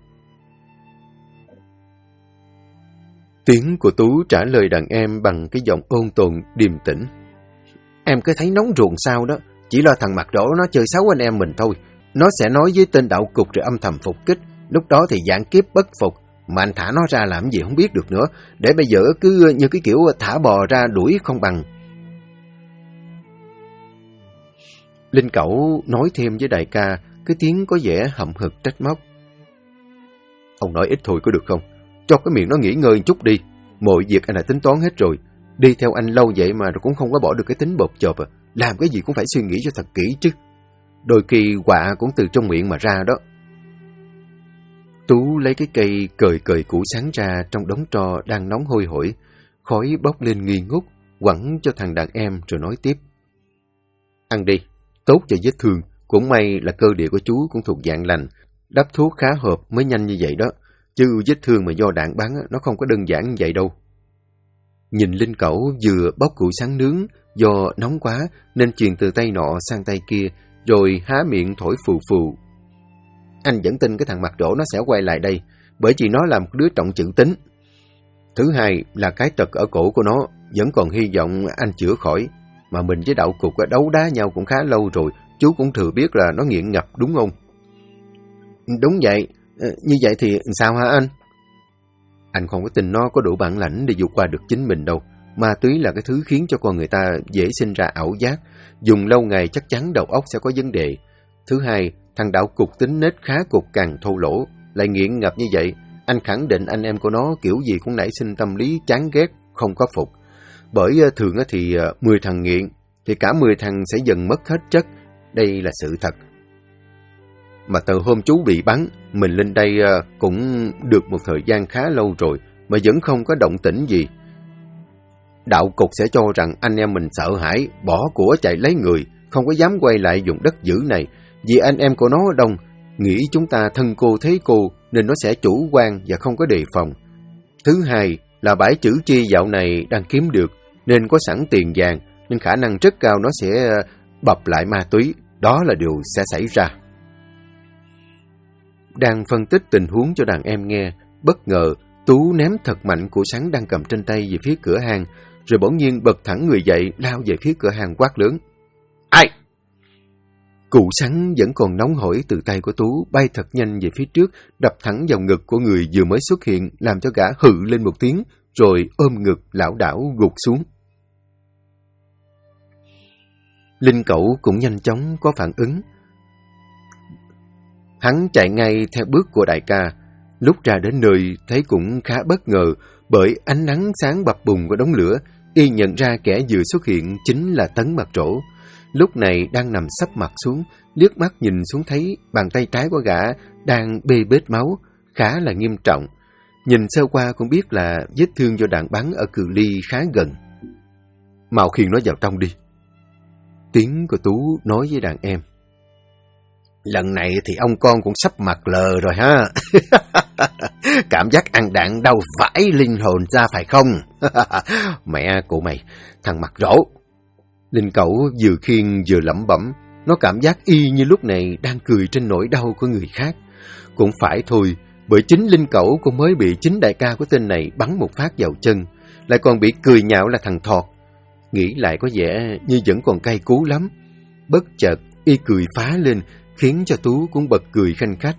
Tiếng của Tú trả lời đàn em bằng cái giọng ôn tồn điềm tĩnh. Em cứ thấy nóng ruồng sao đó, chỉ lo thằng Mặt Rỗ nó chơi xấu anh em mình thôi. Nó sẽ nói với tên đạo cục rồi âm thầm phục kích. Lúc đó thì dạng kiếp bất phục, mà anh thả nó ra làm gì không biết được nữa. Để bây giờ cứ như cái kiểu thả bò ra đuổi không bằng. Linh Cẩu nói thêm với đại ca, cái tiếng có vẻ hậm hực trách móc. Ông nói ít thôi có được không? Cho cái miệng nó nghỉ ngơi chút đi. Mọi việc anh đã tính toán hết rồi. Đi theo anh lâu vậy mà cũng không có bỏ được cái tính bộp chộp à. Làm cái gì cũng phải suy nghĩ cho thật kỹ chứ. Đôi khi quạ cũng từ trong miệng mà ra đó. Tú lấy cái cây cời củ sắn ra trong đống tro đang nóng hôi hổi. Khói bốc lên nghi ngút, quẳng cho thằng đàn em rồi nói tiếp. Ăn đi, tốt cho vết thương. Cũng may là cơ địa của chú cũng thuộc dạng lành. Đắp thuốc khá hợp mới nhanh như vậy đó. Chứ vết thương mà do đạn bắn nó không có đơn giản như vậy đâu. Nhìn Linh Cẩu vừa bóc củ sắn nướng, do nóng quá nên truyền từ tay nọ sang tay kia, rồi há miệng thổi phù phù. Anh vẫn tin cái thằng Mặt Rỗ nó sẽ quay lại đây, bởi vì nó là một đứa trọng chữ tính. Thứ hai là cái tật ở cổ của nó, vẫn còn hy vọng anh chữa khỏi. Mà mình với đạo cục đấu đá nhau cũng khá lâu rồi, chú cũng thừa biết là nó nghiện ngập đúng không? Đúng vậy, như vậy thì sao hả anh? Anh không có tin nó có đủ bản lãnh để vượt qua được chính mình đâu. Ma túy là cái thứ khiến cho con người ta dễ sinh ra ảo giác. Dùng lâu ngày chắc chắn đầu óc sẽ có vấn đề. Thứ hai, thằng đạo cục tính nết khá cục cằn thô lỗ, lại nghiện ngập như vậy. Anh khẳng định anh em của nó kiểu gì cũng nảy sinh tâm lý chán ghét, không có phục. Bởi thường thì 10 thằng nghiện, thì cả 10 thằng sẽ dần mất hết chất. Đây là sự thật. Mà từ hôm chú bị bắn, mình lên đây cũng được một thời gian khá lâu rồi, mà vẫn không có động tĩnh gì. Đạo cục sẽ cho rằng anh em mình sợ hãi, bỏ của chạy lấy người, không có dám quay lại vùng đất dữ này. Vì anh em của nó đông, nghĩ chúng ta thân cô thế cô, nên nó sẽ chủ quan và không có đề phòng. Thứ hai là bãi chữ chi dạo này đang kiếm được, nên có sẵn tiền vàng, nên khả năng rất cao nó sẽ bập lại ma túy. Đó là điều sẽ xảy ra. Đang phân tích tình huống cho đàn em nghe, bất ngờ Tú ném thật mạnh củ sắn đang cầm trên tay về phía cửa hàng, rồi bỗng nhiên bật thẳng người dậy lao về phía cửa hàng quát lớn. Ai? Củ sắn vẫn còn nóng hổi từ tay của Tú bay thật nhanh về phía trước, đập thẳng vào ngực của người vừa mới xuất hiện, làm cho gã hự lên một tiếng, rồi ôm ngực lảo đảo gục xuống. Linh Cẩu cũng nhanh chóng có phản ứng. Hắn chạy ngay theo bước của đại ca. Lúc ra đến nơi thấy cũng khá bất ngờ, bởi ánh nắng sáng bập bùng của đống lửa, y nhận ra kẻ vừa xuất hiện chính là Tấn Mặt Rỗ. Lúc này đang nằm sấp mặt xuống, liếc mắt nhìn xuống thấy bàn tay trái của gã đang bê bết máu, khá là nghiêm trọng. Nhìn sơ qua cũng biết là vết thương do đạn bắn ở cự ly khá gần. Mau khiêng nó vào trong đi. Tiếng của Tú nói với đàn em. Lần này thì ông con cũng sắp mặt lờ rồi ha. Cảm giác ăn đạn đau vãi linh hồn ra phải không? Mẹ của mày, thằng Mặt Rỗ. Linh Cẩu vừa khiêng vừa lẩm bẩm. Nó cảm giác y như lúc này đang cười trên nỗi đau của người khác. Cũng phải thôi, bởi chính Linh Cẩu cũng mới bị chính đại ca của tên này bắn một phát vào chân, lại còn bị cười nhạo là thằng Thọt. Nghĩ lại có vẻ như vẫn còn cay cú lắm. Bất chợt y cười phá lên, khiến cho Tú cũng bật cười khanh khách.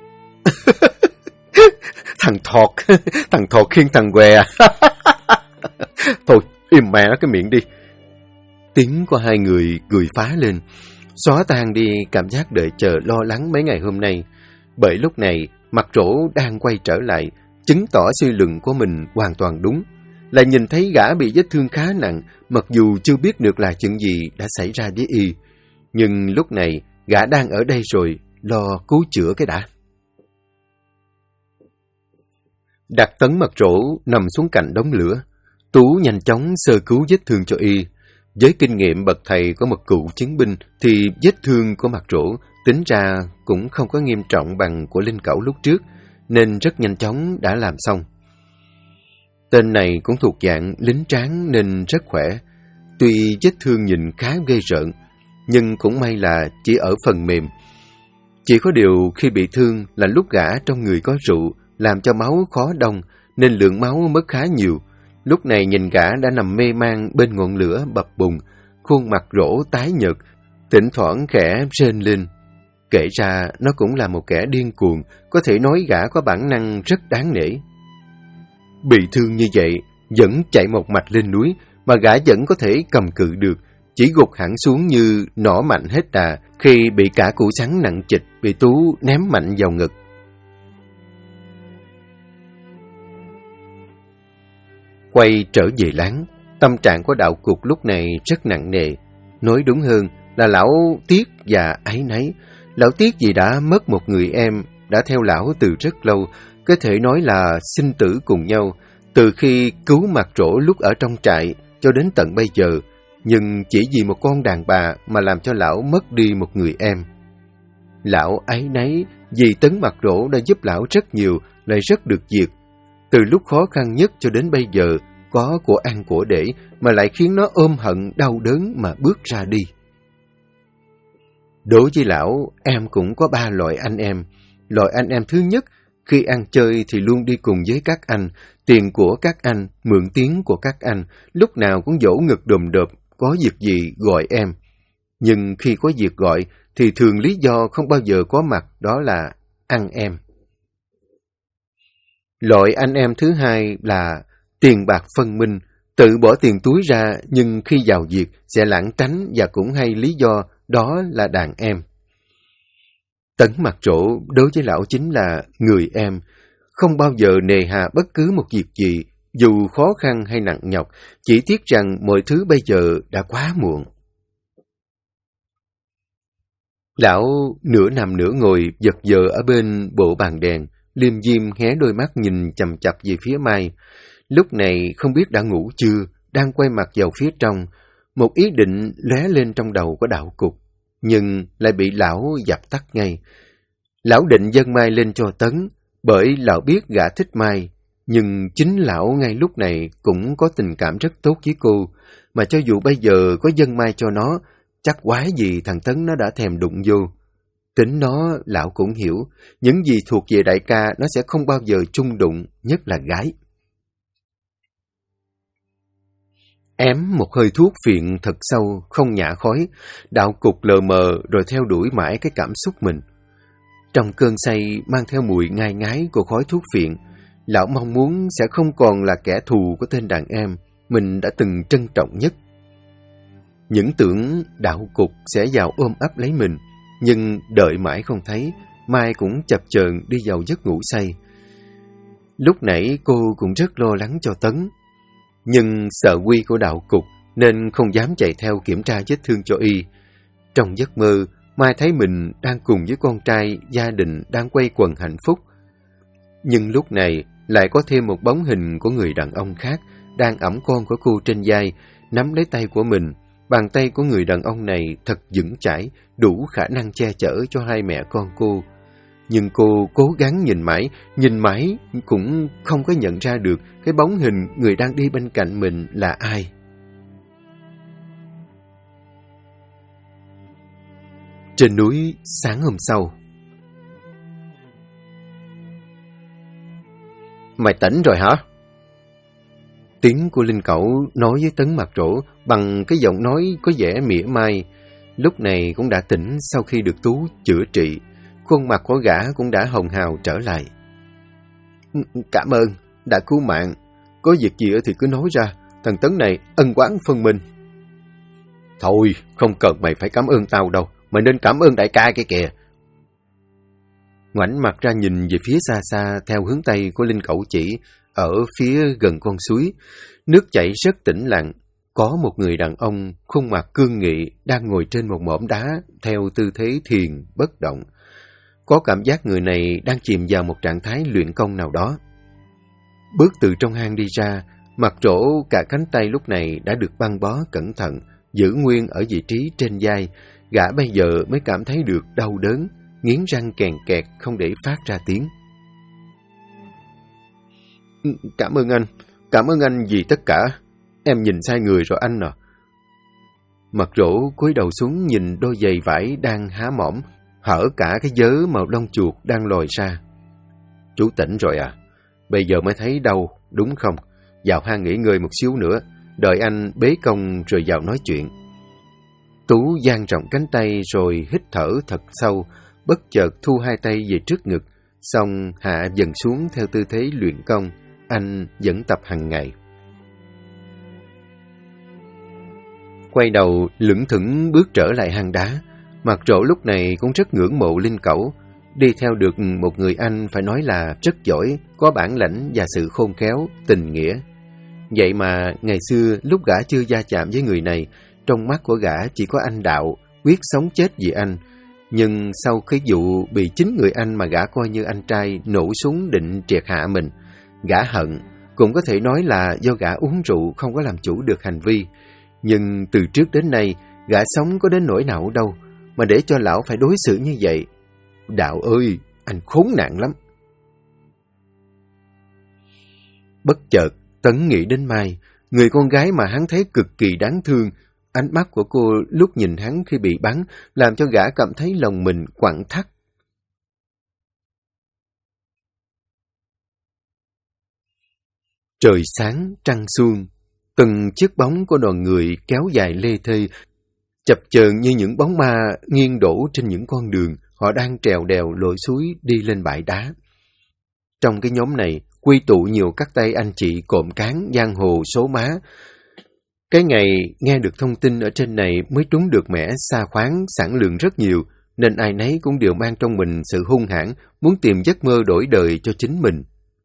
Thằng Thọt khiêng thằng què. Thôi, im mẹ cái miệng đi. Tiếng của hai người cười phá lên, xóa tan đi cảm giác đợi chờ lo lắng mấy ngày hôm nay. Bởi lúc này, Mặt Rỗ đang quay trở lại, chứng tỏ suy luận của mình hoàn toàn đúng. Lại nhìn thấy gã bị vết thương khá nặng, mặc dù chưa biết được là chuyện gì đã xảy ra với y. Nhưng lúc này, gã đang ở đây rồi, lo cứu chữa cái đã. Đặt Tấn Mặt Rỗ nằm xuống cạnh đống lửa. Tú nhanh chóng sơ cứu vết thương cho y. Với kinh nghiệm bậc thầy có một cựu chiến binh thì vết thương của Mặt Rỗ tính ra cũng không có nghiêm trọng bằng của Linh Cẩu lúc trước, nên rất nhanh chóng đã làm xong. Tên này cũng thuộc dạng lính tráng nên rất khỏe. Tuy vết thương nhìn khá ghê rợn, nhưng cũng may là chỉ ở phần mềm. Chỉ có điều khi bị thương là lúc gã trong người có rượu, làm cho máu khó đông, nên lượng máu mất khá nhiều. Lúc này nhìn gã đã nằm mê man bên ngọn lửa bập bùng, khuôn mặt Rỗ tái nhợt, thỉnh thoảng khẽ rên lên. Kể ra nó cũng là một kẻ điên cuồng, có thể nói gã có bản năng rất đáng nể. Bị thương như vậy, vẫn chạy một mạch lên núi, mà gã vẫn có thể cầm cự được, chỉ gục hẳn xuống như nỏ mạnh hết đà khi bị cả củ sắn nặng trịch bị Tú ném mạnh vào ngực. Quay trở về láng, tâm trạng của Đạo Cục lúc này rất nặng nề. Nói đúng hơn là lão tiếc và áy náy. Lão tiếc vì đã mất một người em, đã theo lão từ rất lâu, có thể nói là sinh tử cùng nhau, từ khi cứu Mặt Rỗ lúc ở trong trại cho đến tận bây giờ, nhưng chỉ vì một con đàn bà mà làm cho lão mất đi một người em. Lão áy náy vì Tấn Mặt Rỗ đã giúp lão rất nhiều, lại rất được việc. Từ lúc khó khăn nhất cho đến bây giờ, có của ăn của để mà lại khiến nó ôm hận đau đớn mà bước ra đi. Đối với lão, em cũng có 3 loại anh em. Loại anh em thứ nhất, khi ăn chơi thì luôn đi cùng với các anh, tiền của các anh, mượn tiếng của các anh, lúc nào cũng vỗ ngực đùm đợp, có việc gì gọi em. Nhưng khi có việc gọi thì thường lý do không bao giờ có mặt, đó là ăn em. Loại anh em thứ hai là tiền bạc phân minh, tự bỏ tiền túi ra nhưng khi vào việc sẽ lảng tránh và cũng hay lý do, đó là đàn em. Tấn Mặt Rỗ đối với lão chính là người em, không bao giờ nề hà bất cứ một việc gì, dù khó khăn hay nặng nhọc, chỉ tiếc rằng mọi thứ bây giờ đã quá muộn. Lão nửa nằm nửa ngồi giật giờ ở bên bộ bàn đèn, liêm diêm hé đôi mắt nhìn chằm chằm về phía Mai. Lúc này không biết đã ngủ chưa, đang quay mặt vào phía trong, một ý định lóe lên trong đầu của Đạo Cục, nhưng lại bị lão dập tắt ngay. Lão định dâng Mai lên cho Tấn, bởi lão biết gã thích Mai, nhưng chính lão ngay lúc này cũng có tình cảm rất tốt với cô, mà cho dù bây giờ có dâng Mai cho nó, chắc quái gì thằng Tấn nó đã thèm đụng vô. Tính nó, lão cũng hiểu, những gì thuộc về đại ca nó sẽ không bao giờ chung đụng, nhất là gái. Ém một hơi thuốc phiện thật sâu, không nhả khói, Đạo Cục lờ mờ rồi theo đuổi mãi cái cảm xúc mình. Trong cơn say mang theo mùi ngai ngái của khói thuốc phiện, lão mong muốn sẽ không còn là kẻ thù của tên đàn em mình đã từng trân trọng nhất. Những tưởng Đạo Cục sẽ vào ôm ấp lấy mình, nhưng đợi mãi không thấy, Mai cũng chập chờn đi vào giấc ngủ say. Lúc nãy cô cũng rất lo lắng cho Tấn, nhưng sợ quy của Đạo Cục nên không dám chạy theo kiểm tra vết thương cho y. Trong giấc mơ, Mai thấy mình đang cùng với con trai, gia đình đang quay quần hạnh phúc. Nhưng lúc này lại có thêm một bóng hình của người đàn ông khác đang ẵm con của cô trên vai, nắm lấy tay của mình. Bàn tay của người đàn ông này thật vững chãi, đủ khả năng che chở cho hai mẹ con cô. Nhưng cô cố gắng nhìn mãi cũng không có nhận ra được cái bóng hình người đang đi bên cạnh mình là ai. Trên núi sáng hôm sau. Mày tỉnh rồi hả? Tiếng của Linh Cẩu nói với Tấn Mặt Rỗ bằng cái giọng nói có vẻ mỉa mai. Lúc này cũng đã tỉnh sau khi được Tú chữa trị. Khuôn mặt của gã cũng đã hồng hào trở lại. Cảm ơn, đã cứu mạng. Có việc gì thì cứ nói ra, thằng Tấn này ân oán phân minh. Thôi, không cần mày phải cảm ơn tao đâu, mày nên cảm ơn đại ca kia kìa. Ngoảnh mặt ra nhìn về phía xa xa theo hướng Tây của Linh Cẩu chỉ, ở phía gần con suối, nước chảy rất tĩnh lặng. Có một người đàn ông khuôn mặt cương nghị đang ngồi trên một mỏm đá theo tư thế thiền bất động. Có cảm giác người này đang chìm vào một trạng thái luyện công nào đó. Bước từ trong hang đi ra, Mặt trổ cả cánh tay lúc này đã được băng bó cẩn thận, giữ nguyên ở vị trí trên vai. Gã bây giờ mới cảm thấy được đau đớn, nghiến răng kèn kẹt không để phát ra tiếng. Cảm ơn anh vì tất cả. Em nhìn sai người rồi anh à. Mặt rỗ cúi đầu xuống nhìn đôi giày vải đang há mỏm, hở cả cái vớ màu lông chuột đang lòi ra. Chú tỉnh rồi à? Bây giờ mới thấy đau, đúng không? Vào hang nghỉ ngơi một xíu nữa, đợi anh bế công rồi vào nói chuyện. Tú dang rộng cánh tay rồi hít thở thật sâu, bất chợt thu hai tay về trước ngực, xong hạ dần xuống theo tư thế luyện công. Anh vẫn tập hàng ngày. Quay đầu lững thững bước trở lại hang đá. Mặt Trổ lúc này cũng rất ngưỡng mộ Linh Cẩu. Đi theo được một người anh phải nói là rất giỏi, có bản lãnh và sự khôn khéo, tình nghĩa. Vậy mà ngày xưa lúc gã chưa va chạm với người này, trong mắt của gã chỉ có anh đạo, quyết sống chết vì anh. Nhưng sau cái vụ bị chính người anh mà gã coi như anh trai nổ súng định triệt hạ mình, gã hận, cũng có thể nói là do gã uống rượu không có làm chủ được hành vi. Nhưng từ trước đến nay, gã sống có đến nỗi nào đâu, mà để cho lão phải đối xử như vậy. Đạo ơi, anh khốn nạn lắm. Bất chợt, Tấn nghĩ đến Mai, người con gái mà hắn thấy cực kỳ đáng thương. Ánh mắt của cô lúc nhìn hắn khi bị bắn, làm cho gã cảm thấy lòng mình quặn thắt. Trời sáng, trăng suông, từng chiếc bóng của đoàn người kéo dài lê thê, chập chờn như những bóng ma nghiêng đổ trên những con đường. Họ đang trèo đèo lội suối đi lên bãi đá. Trong cái nhóm này, quy tụ nhiều các tay anh chị cộm cán, giang hồ, số má. Cái ngày nghe được thông tin ở trên này mới trúng được mẻ xa khoáng, sản lượng rất nhiều, nên ai nấy cũng đều mang trong mình sự hung hãn, muốn tìm giấc mơ đổi đời cho chính mình.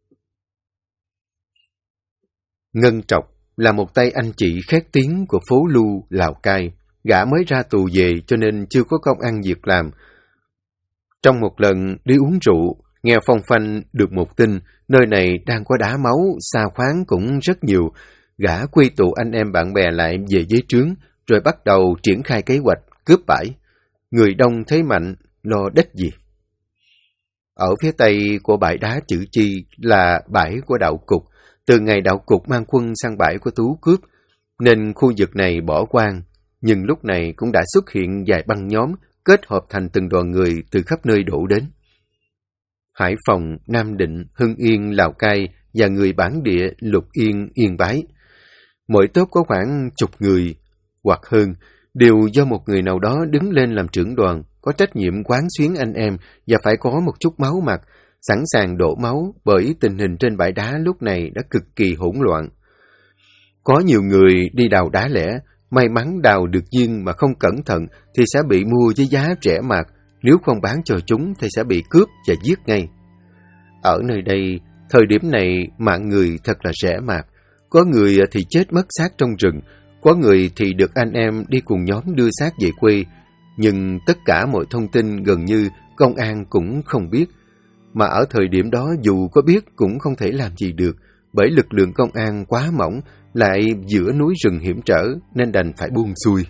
Ngân Trọc là một tay anh chị khét tiếng của phố Lu, Lào Cai. Gã mới ra tù về cho nên chưa có công ăn việc làm. Trong một lần đi uống rượu, nghe phong phanh được một tin, nơi này đang có đá máu, xa khoáng cũng rất nhiều. Gã quy tụ anh em bạn bè lại về dưới trướng, rồi bắt đầu triển khai kế hoạch cướp bãi. Người đông thế mạnh, lo đếch gì. Ở phía tây của bãi đá chữ Chi là bãi của đạo cục. Từ ngày đạo cục mang quân sang bãi của Tú cướp, nên khu vực này bỏ hoang. Nhưng lúc này cũng đã xuất hiện vài băng nhóm, kết hợp thành từng đoàn người từ khắp nơi đổ đến. Hải Phòng, Nam Định, Hưng Yên, Lào Cai và người bản địa Lục Yên, Yên Bái. Mỗi tốp có khoảng 10 người hoặc hơn, đều do một người nào đó đứng lên làm trưởng đoàn, có trách nhiệm quán xuyến anh em và phải có một chút máu mặt, sẵn sàng đổ máu bởi tình hình trên bãi đá lúc này đã cực kỳ hỗn loạn. Có nhiều người đi đào đá lẻ, may mắn đào được viên mà không cẩn thận thì sẽ bị mua với giá rẻ mạt, nếu không bán cho chúng thì sẽ bị cướp và giết ngay. Ở nơi đây, thời điểm này mạng người thật là rẻ mạt, có người thì chết mất xác trong rừng, có người thì được anh em đi cùng nhóm đưa xác về quê, nhưng tất cả mọi thông tin gần như công an cũng không biết. Mà ở thời điểm đó dù có biết cũng không thể làm gì được, bởi lực lượng công an quá mỏng, lại giữa núi rừng hiểm trở nên đành phải buông xuôi.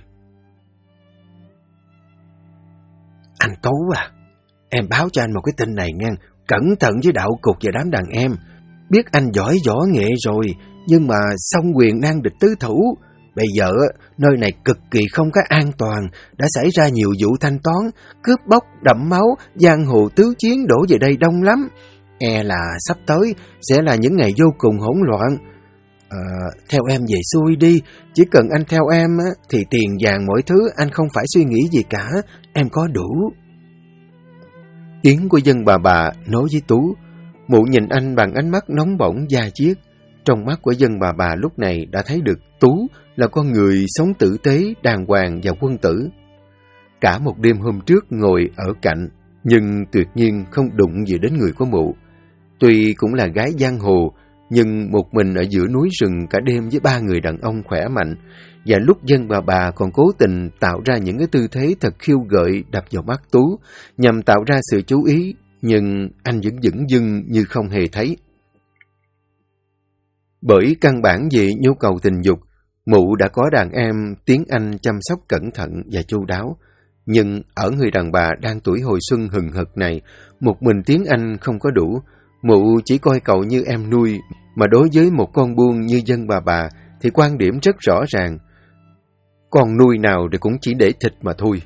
Anh Tú à, em báo cho anh một cái tin này nghe, cẩn thận với đạo cục và đám đàn em. Biết anh giỏi võ nghệ rồi, nhưng mà song quyền nan địch tứ thủ. Bây giờ nơi này cực kỳ không có an toàn, đã xảy ra nhiều vụ thanh toán, cướp bóc, đẫm máu, giang hồ tứ chiến đổ về đây đông lắm. E là sắp tới sẽ là những ngày vô cùng hỗn loạn. Theo em về xuôi đi, chỉ cần anh theo em thì tiền vàng mọi thứ anh không phải suy nghĩ gì cả, em có đủ. Tiếng của dân bà nói với Tú. Mụ nhìn anh bằng ánh mắt nóng bỏng da diết. Trong mắt của dân bà lúc này đã thấy được Tú là con người sống tử tế, đàng hoàng và quân tử. Cả một đêm hôm trước ngồi ở cạnh, nhưng tuyệt nhiên không đụng gì đến người của mụ. Tuy cũng là gái giang hồ, nhưng một mình ở giữa núi rừng cả đêm với 3 người đàn ông khỏe mạnh, và lúc dân bà còn cố tình tạo ra những cái tư thế thật khiêu gợi đập vào mắt Tú, nhằm tạo ra sự chú ý, nhưng anh vẫn dửng dưng như không hề thấy. Bởi căn bản về nhu cầu tình dục, mụ đã có đàn em tiếng Anh chăm sóc cẩn thận và chu đáo. Nhưng ở người đàn bà đang tuổi hồi xuân hừng hực này, một mình tiếng Anh không có đủ. Mụ chỉ coi cậu như em nuôi, mà đối với một con buôn như dân bà thì quan điểm rất rõ ràng. Con nuôi nào thì cũng chỉ để thịt mà thôi.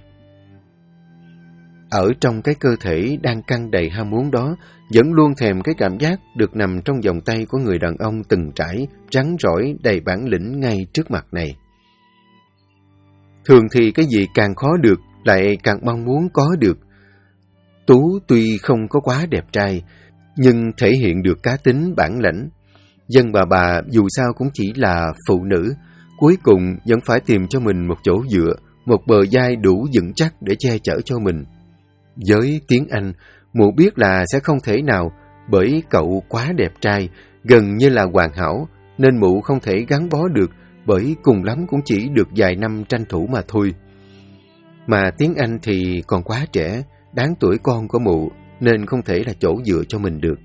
Ở trong cái cơ thể đang căng đầy ham muốn đó, vẫn luôn thèm cái cảm giác được nằm trong vòng tay của người đàn ông từng trải, rắn rỏi, đầy bản lĩnh ngay trước mặt này. Thường thì cái gì càng khó được, lại càng mong muốn có được. Tú tuy không có quá đẹp trai, nhưng thể hiện được cá tính bản lãnh. Dân bà dù sao cũng chỉ là phụ nữ, cuối cùng vẫn phải tìm cho mình một chỗ dựa, một bờ vai đủ vững chắc để che chở cho mình. Với tiếng Anh, mụ biết là sẽ không thể nào, bởi cậu quá đẹp trai, gần như là hoàn hảo, nên mụ không thể gắn bó được, bởi cùng lắm cũng chỉ được vài năm tranh thủ mà thôi. Mà tiếng Anh thì còn quá trẻ, đáng tuổi con của mụ, nên không thể là chỗ dựa cho mình được.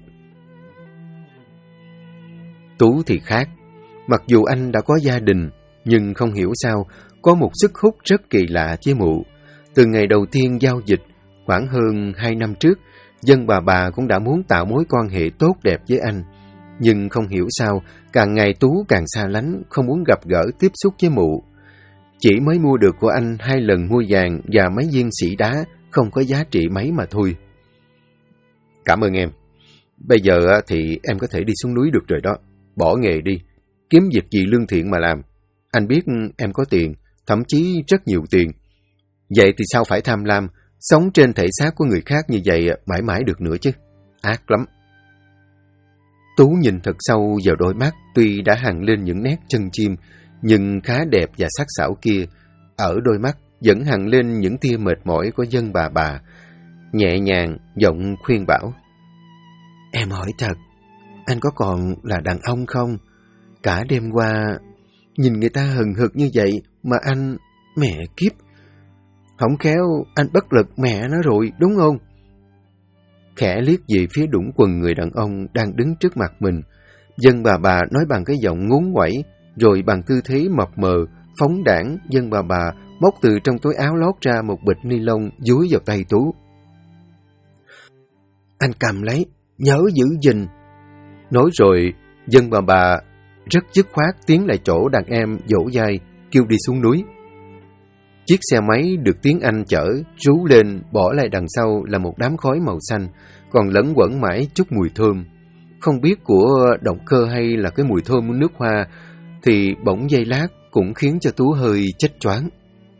Tú thì khác. Mặc dù anh đã có gia đình, nhưng không hiểu sao, có một sức hút rất kỳ lạ với mụ. Từ ngày đầu tiên giao dịch, khoảng hơn 2 năm trước, dân bà cũng đã muốn tạo mối quan hệ tốt đẹp với anh. Nhưng không hiểu sao, càng ngày Tú càng xa lánh, không muốn gặp gỡ tiếp xúc với mụ. Chỉ mới mua được của anh 2 lần mua vàng và mấy viên sỉ đá, không có giá trị mấy mà thôi. Cảm ơn em. Bây giờ thì em có thể đi xuống núi được rồi đó. Bỏ nghề đi, kiếm việc gì lương thiện mà làm. Anh biết em có tiền, thậm chí rất nhiều tiền. Vậy thì sao phải tham lam, sống trên thể xác của người khác như vậy mãi mãi được nữa chứ. Ác lắm. Tú nhìn thật sâu vào đôi mắt, tuy đã hằn lên những nét chân chim, nhưng khá đẹp và sắc sảo kia. Ở đôi mắt vẫn hằn lên những tia mệt mỏi của dân bà. Nhẹ nhàng, giọng khuyên bảo. Em hỏi thật, anh có còn là đàn ông không? Cả đêm qua, nhìn người ta hừng hực như vậy mà anh, mẹ kiếp. Không khéo anh bất lực mẹ nó rồi, đúng không? Khẽ liếc về phía đũng quần người đàn ông đang đứng trước mặt mình. Dân bà nói bằng cái giọng ngốn nguẩy, rồi bằng tư thế mập mờ, phóng đãng, dân bà móc từ trong túi áo lót ra một bịch ni lông dúi vào tay Tú. Anh cầm lấy, nhớ giữ gìn. Nói rồi, dân bà rất dứt khoát tiến lại chỗ đàn em vỗ vai, kêu đi xuống núi. Chiếc xe máy được tiếng Anh chở, rú lên, bỏ lại đằng sau là một đám khói màu xanh, còn lẫn quẩn mãi chút mùi thơm. Không biết của động cơ hay là cái mùi thơm nước hoa, thì bỗng giây lát cũng khiến cho Tú hơi chết choáng.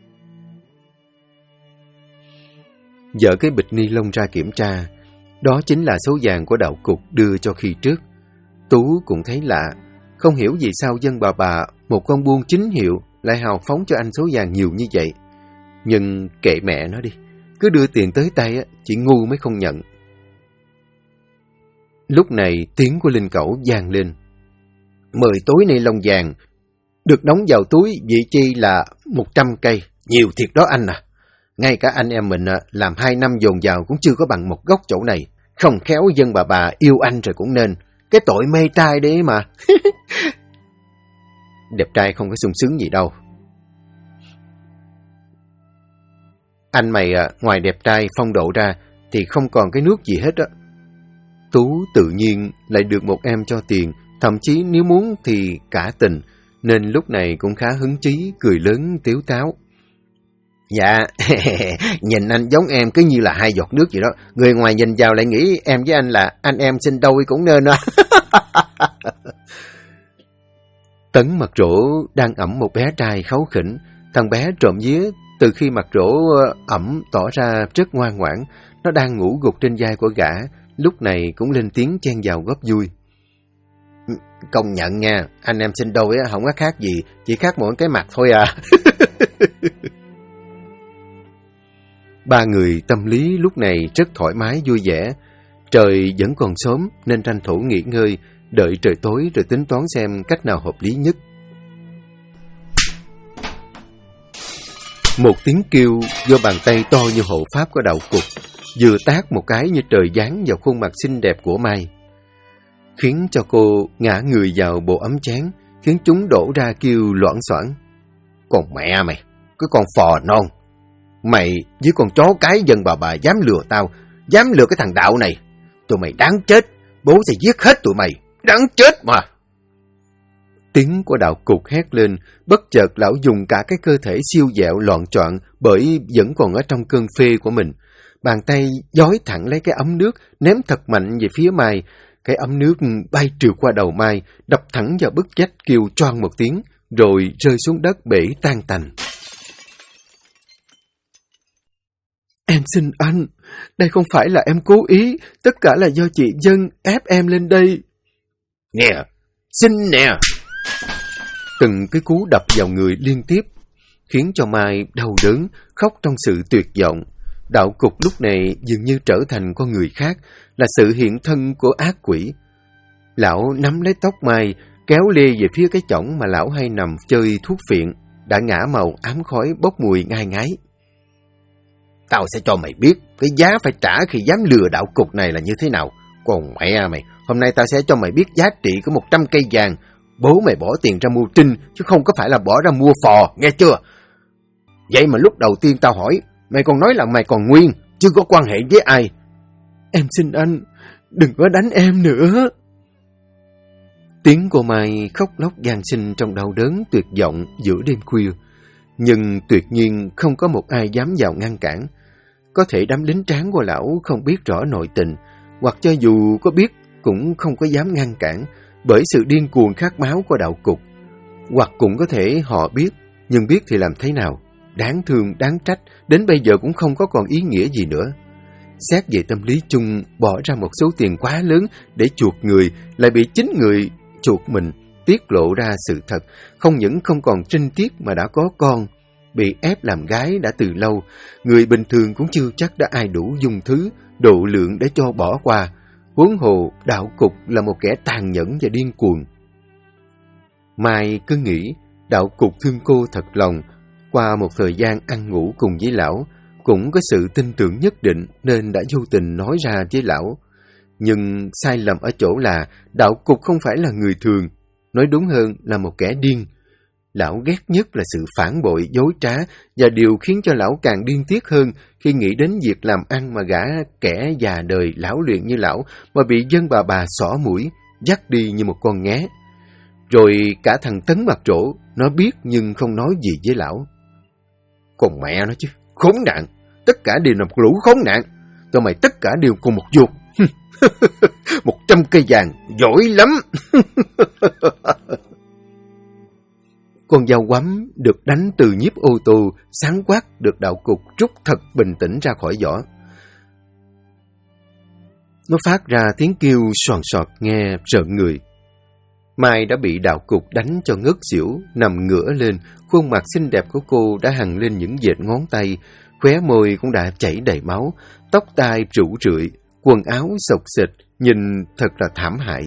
Dỡ cái bịch ni lông ra kiểm tra, đó chính là số vàng của đạo cục đưa cho khi trước. Tú cũng thấy lạ, không hiểu vì sao dân bà, một con buôn chính hiệu, lại hào phóng cho anh số vàng nhiều như vậy. Nhưng kệ mẹ nó đi, cứ đưa tiền tới tay, chỉ ngu mới không nhận. Lúc này tiếng của Linh Cẩu vang lên. 10 túi ni lông vàng, được đóng vào túi vị chi là 100 cây, nhiều thiệt đó anh à. Ngay cả anh em mình làm 2 năm dồn vào cũng chưa có bằng một góc chỗ này. Không khéo dân bà yêu anh rồi cũng nên. Cái tội mê trai đấy mà. Đẹp trai không có sung sướng gì đâu. Anh mày ngoài đẹp trai phong độ ra thì không còn cái nước gì hết á. Tú tự nhiên lại được một em cho tiền, thậm chí nếu muốn thì cả tình, nên lúc này cũng khá hứng chí, cười lớn tiếu táo. Dạ, nhìn anh giống em cứ như là 2 giọt nước vậy đó. Người ngoài nhìn vào lại nghĩ em với anh là anh em sinh đôi cũng nên đó. Tấn Mặt Rỗ đang ẵm một bé trai kháu khỉnh. Thằng bé trộm vía, từ khi Mặt Rỗ ẵm tỏ ra rất ngoan ngoãn. Nó đang ngủ gục trên vai của gã, lúc này cũng lên tiếng chen vào góp vui. Công nhận nha, anh em sinh đôi không có khác gì, chỉ khác mỗi cái mặt thôi à. Ba người tâm lý lúc này rất thoải mái vui vẻ. Trời vẫn còn sớm nên tranh thủ nghỉ ngơi, đợi trời tối rồi tính toán xem cách nào hợp lý nhất. Một tiếng kêu do bàn tay to như hộ pháp của đạo cục, vừa tát một cái như trời giáng vào khuôn mặt xinh đẹp của Mai. khiến cho cô ngã người vào bộ ấm chén, khiến chúng đổ ra kêu loảng xoảng. Còn mẹ mày, cái con phò non! Mày với con chó cái dân bà dám lừa tao, dám lừa cái thằng Đạo này. Tụi mày đáng chết, bố sẽ giết hết tụi mày, đáng chết mà! Tiếng của Đạo Cục hét lên, bất chợt lão dùng cả cái cơ thể siêu dẹo loạn choạng bởi vẫn còn ở trong cơn phê của mình. Bàn tay giói thẳng lấy cái ấm nước, ném thật mạnh về phía Mai. Cái ấm nước bay trượt qua đầu Mai, đập thẳng vào bức vách kêu choang một tiếng, rồi rơi xuống đất bể tan tành. Em xin anh, đây không phải là em cố ý, tất cả là do chị Dân ép em lên đây. Nè, xin nè! Từng cái cú đập vào người liên tiếp, khiến cho Mai đau đớn, khóc trong sự tuyệt vọng. Đạo Cục lúc này dường như trở thành con người khác, là sự hiện thân của ác quỷ. Lão nắm lấy tóc Mai, kéo lê về phía cái chõng mà lão hay nằm chơi thuốc phiện, đã ngã màu ám khói bốc mùi ngai ngái. Tao sẽ cho mày biết cái giá phải trả khi dám lừa Đạo Cục này là như thế nào. Còn mẹ mày, hôm nay tao sẽ cho mày biết giá trị của 100 cây vàng. Bố mày bỏ tiền ra mua trinh, chứ không có phải là bỏ ra mua phò, nghe chưa? Vậy mà lúc đầu tiên tao hỏi, mày còn nói là mày còn nguyên, chưa có quan hệ với ai. Em xin anh, đừng có đánh em nữa. Tiếng cô Mai khóc lóc van xin trong đau đớn tuyệt vọng giữa đêm khuya. Nhưng tuyệt nhiên không có một ai dám vào ngăn cản. Có thể đám lính tráng của lão không biết rõ nội tình, hoặc cho dù có biết cũng không có dám ngăn cản bởi sự điên cuồng khát máu của Đạo Cục. Hoặc cũng có thể họ biết, nhưng biết thì làm thế nào? Đáng thương, đáng trách, đến bây giờ cũng không có còn ý nghĩa gì nữa. Xét về tâm lý chung, bỏ ra một số tiền quá lớn để chuộc người, lại bị chính người chuộc mình tiết lộ ra sự thật, không những không còn trinh tiết mà đã có con, bị ép làm gái đã từ lâu. Người bình thường cũng chưa chắc đã ai đủ dung thứ, độ lượng để cho bỏ qua. Huống hồ Đạo Cục là một kẻ tàn nhẫn và điên cuồng. Mai cứ nghĩ Đạo Cục thương cô thật lòng. Qua một thời gian ăn ngủ cùng với lão, cũng có sự tin tưởng nhất định nên đã vô tình nói ra với lão. Nhưng sai lầm ở chỗ là Đạo Cục không phải là người thường, nói đúng hơn là một kẻ điên. Lão ghét nhất là sự phản bội, dối trá, và điều khiến cho lão càng điên tiết hơn khi nghĩ đến việc làm ăn mà gã kẻ già đời lão luyện như lão mà bị dân bà xỏ mũi, dắt đi như một con nghé. Rồi cả thằng Tấn Mặt Trổ, nó biết nhưng không nói gì với lão. Còn mẹ nó chứ, khốn nạn, tất cả đều là một lũ khốn nạn, tụi mày tất cả đều cùng một ruột. 100 cây vàng, giỏi lắm. Con dao quắm được đánh từ nhíp ô tô, sáng quát được Đạo Cục rút thật bình tĩnh ra khỏi vỏ. Nó phát ra tiếng kêu soàn soạt nghe rợn người. Mai đã bị Đạo Cục đánh cho ngất xỉu, nằm ngửa lên, khuôn mặt xinh đẹp của cô đã hằn lên những vệt ngón tay, khóe môi cũng đã chảy đầy máu, tóc tai rủ rượi, quần áo xộc xịch, nhìn thật là thảm hại.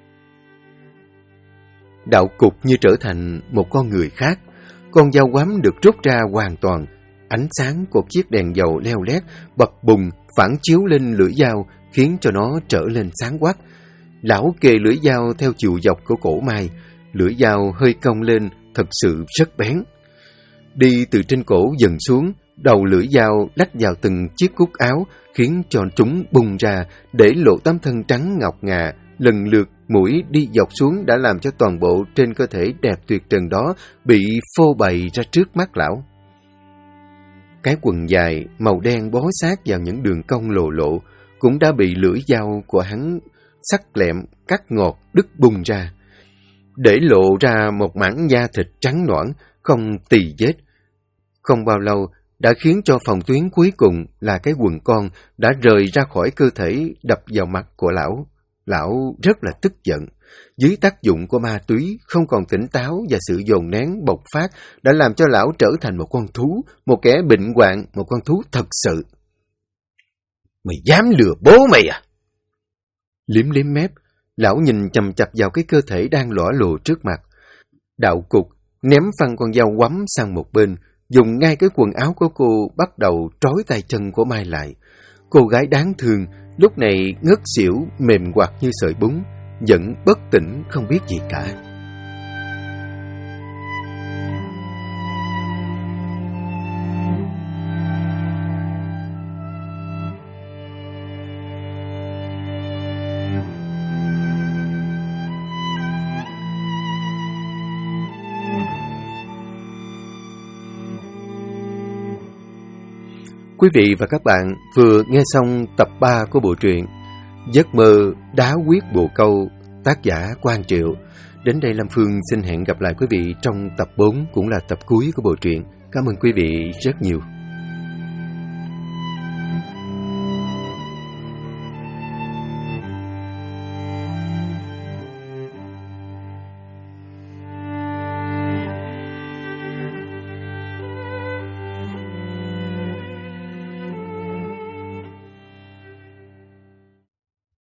Đạo Cục như trở thành một con người khác, con dao quắm được rút ra hoàn toàn, ánh sáng của chiếc đèn dầu leo lét, bập bùng, phản chiếu lên lưỡi dao, khiến cho nó trở lên sáng quắc. Lão kề lưỡi dao theo chiều dọc của cổ Mai, lưỡi dao hơi cong lên, thật sự rất bén. Đi từ trên cổ dần xuống, đầu lưỡi dao lách vào từng chiếc cúc áo, khiến cho chúng bung ra, để lộ tấm thân trắng ngọc ngà, lần lượt mũi đi dọc xuống đã làm cho toàn bộ trên cơ thể đẹp tuyệt trần đó bị phô bày ra trước mắt lão. Cái quần dài màu đen bó sát vào những đường cong lồ lộ cũng đã bị lưỡi dao của hắn sắc lẹm cắt ngọt đứt bung ra, để lộ ra một mảng da thịt trắng nõn, không tì vết. Không bao lâu đã khiến cho phòng tuyến cuối cùng là cái quần con đã rời ra khỏi cơ thể, đập vào mặt của lão. Lão rất là tức giận. Dưới tác dụng của ma túy, không còn tỉnh táo và sự dồn nén bộc phát đã làm cho lão trở thành một con thú, một kẻ bệnh hoạn, một con thú thật sự. Mày dám lừa bố mày à? Liếm liếm mép, lão nhìn chằm chằm vào cái cơ thể đang lõa lồ trước mặt. Đạo Cục ném phăng con dao quắm sang một bên, dùng ngay cái quần áo của cô bắt đầu trói tay chân của Mai lại. Cô gái đáng thương lúc này ngất xỉu mềm quặt như sợi bún, vẫn bất tỉnh không biết gì cả. Quý vị và các bạn vừa nghe xong tập 3 của bộ truyện Giấc mơ đá quyết bồ câu, tác giả Quang Triệu. Đến đây Lâm Phương xin hẹn gặp lại quý vị trong tập 4, cũng là tập cuối của bộ truyện. Cảm ơn quý vị rất nhiều.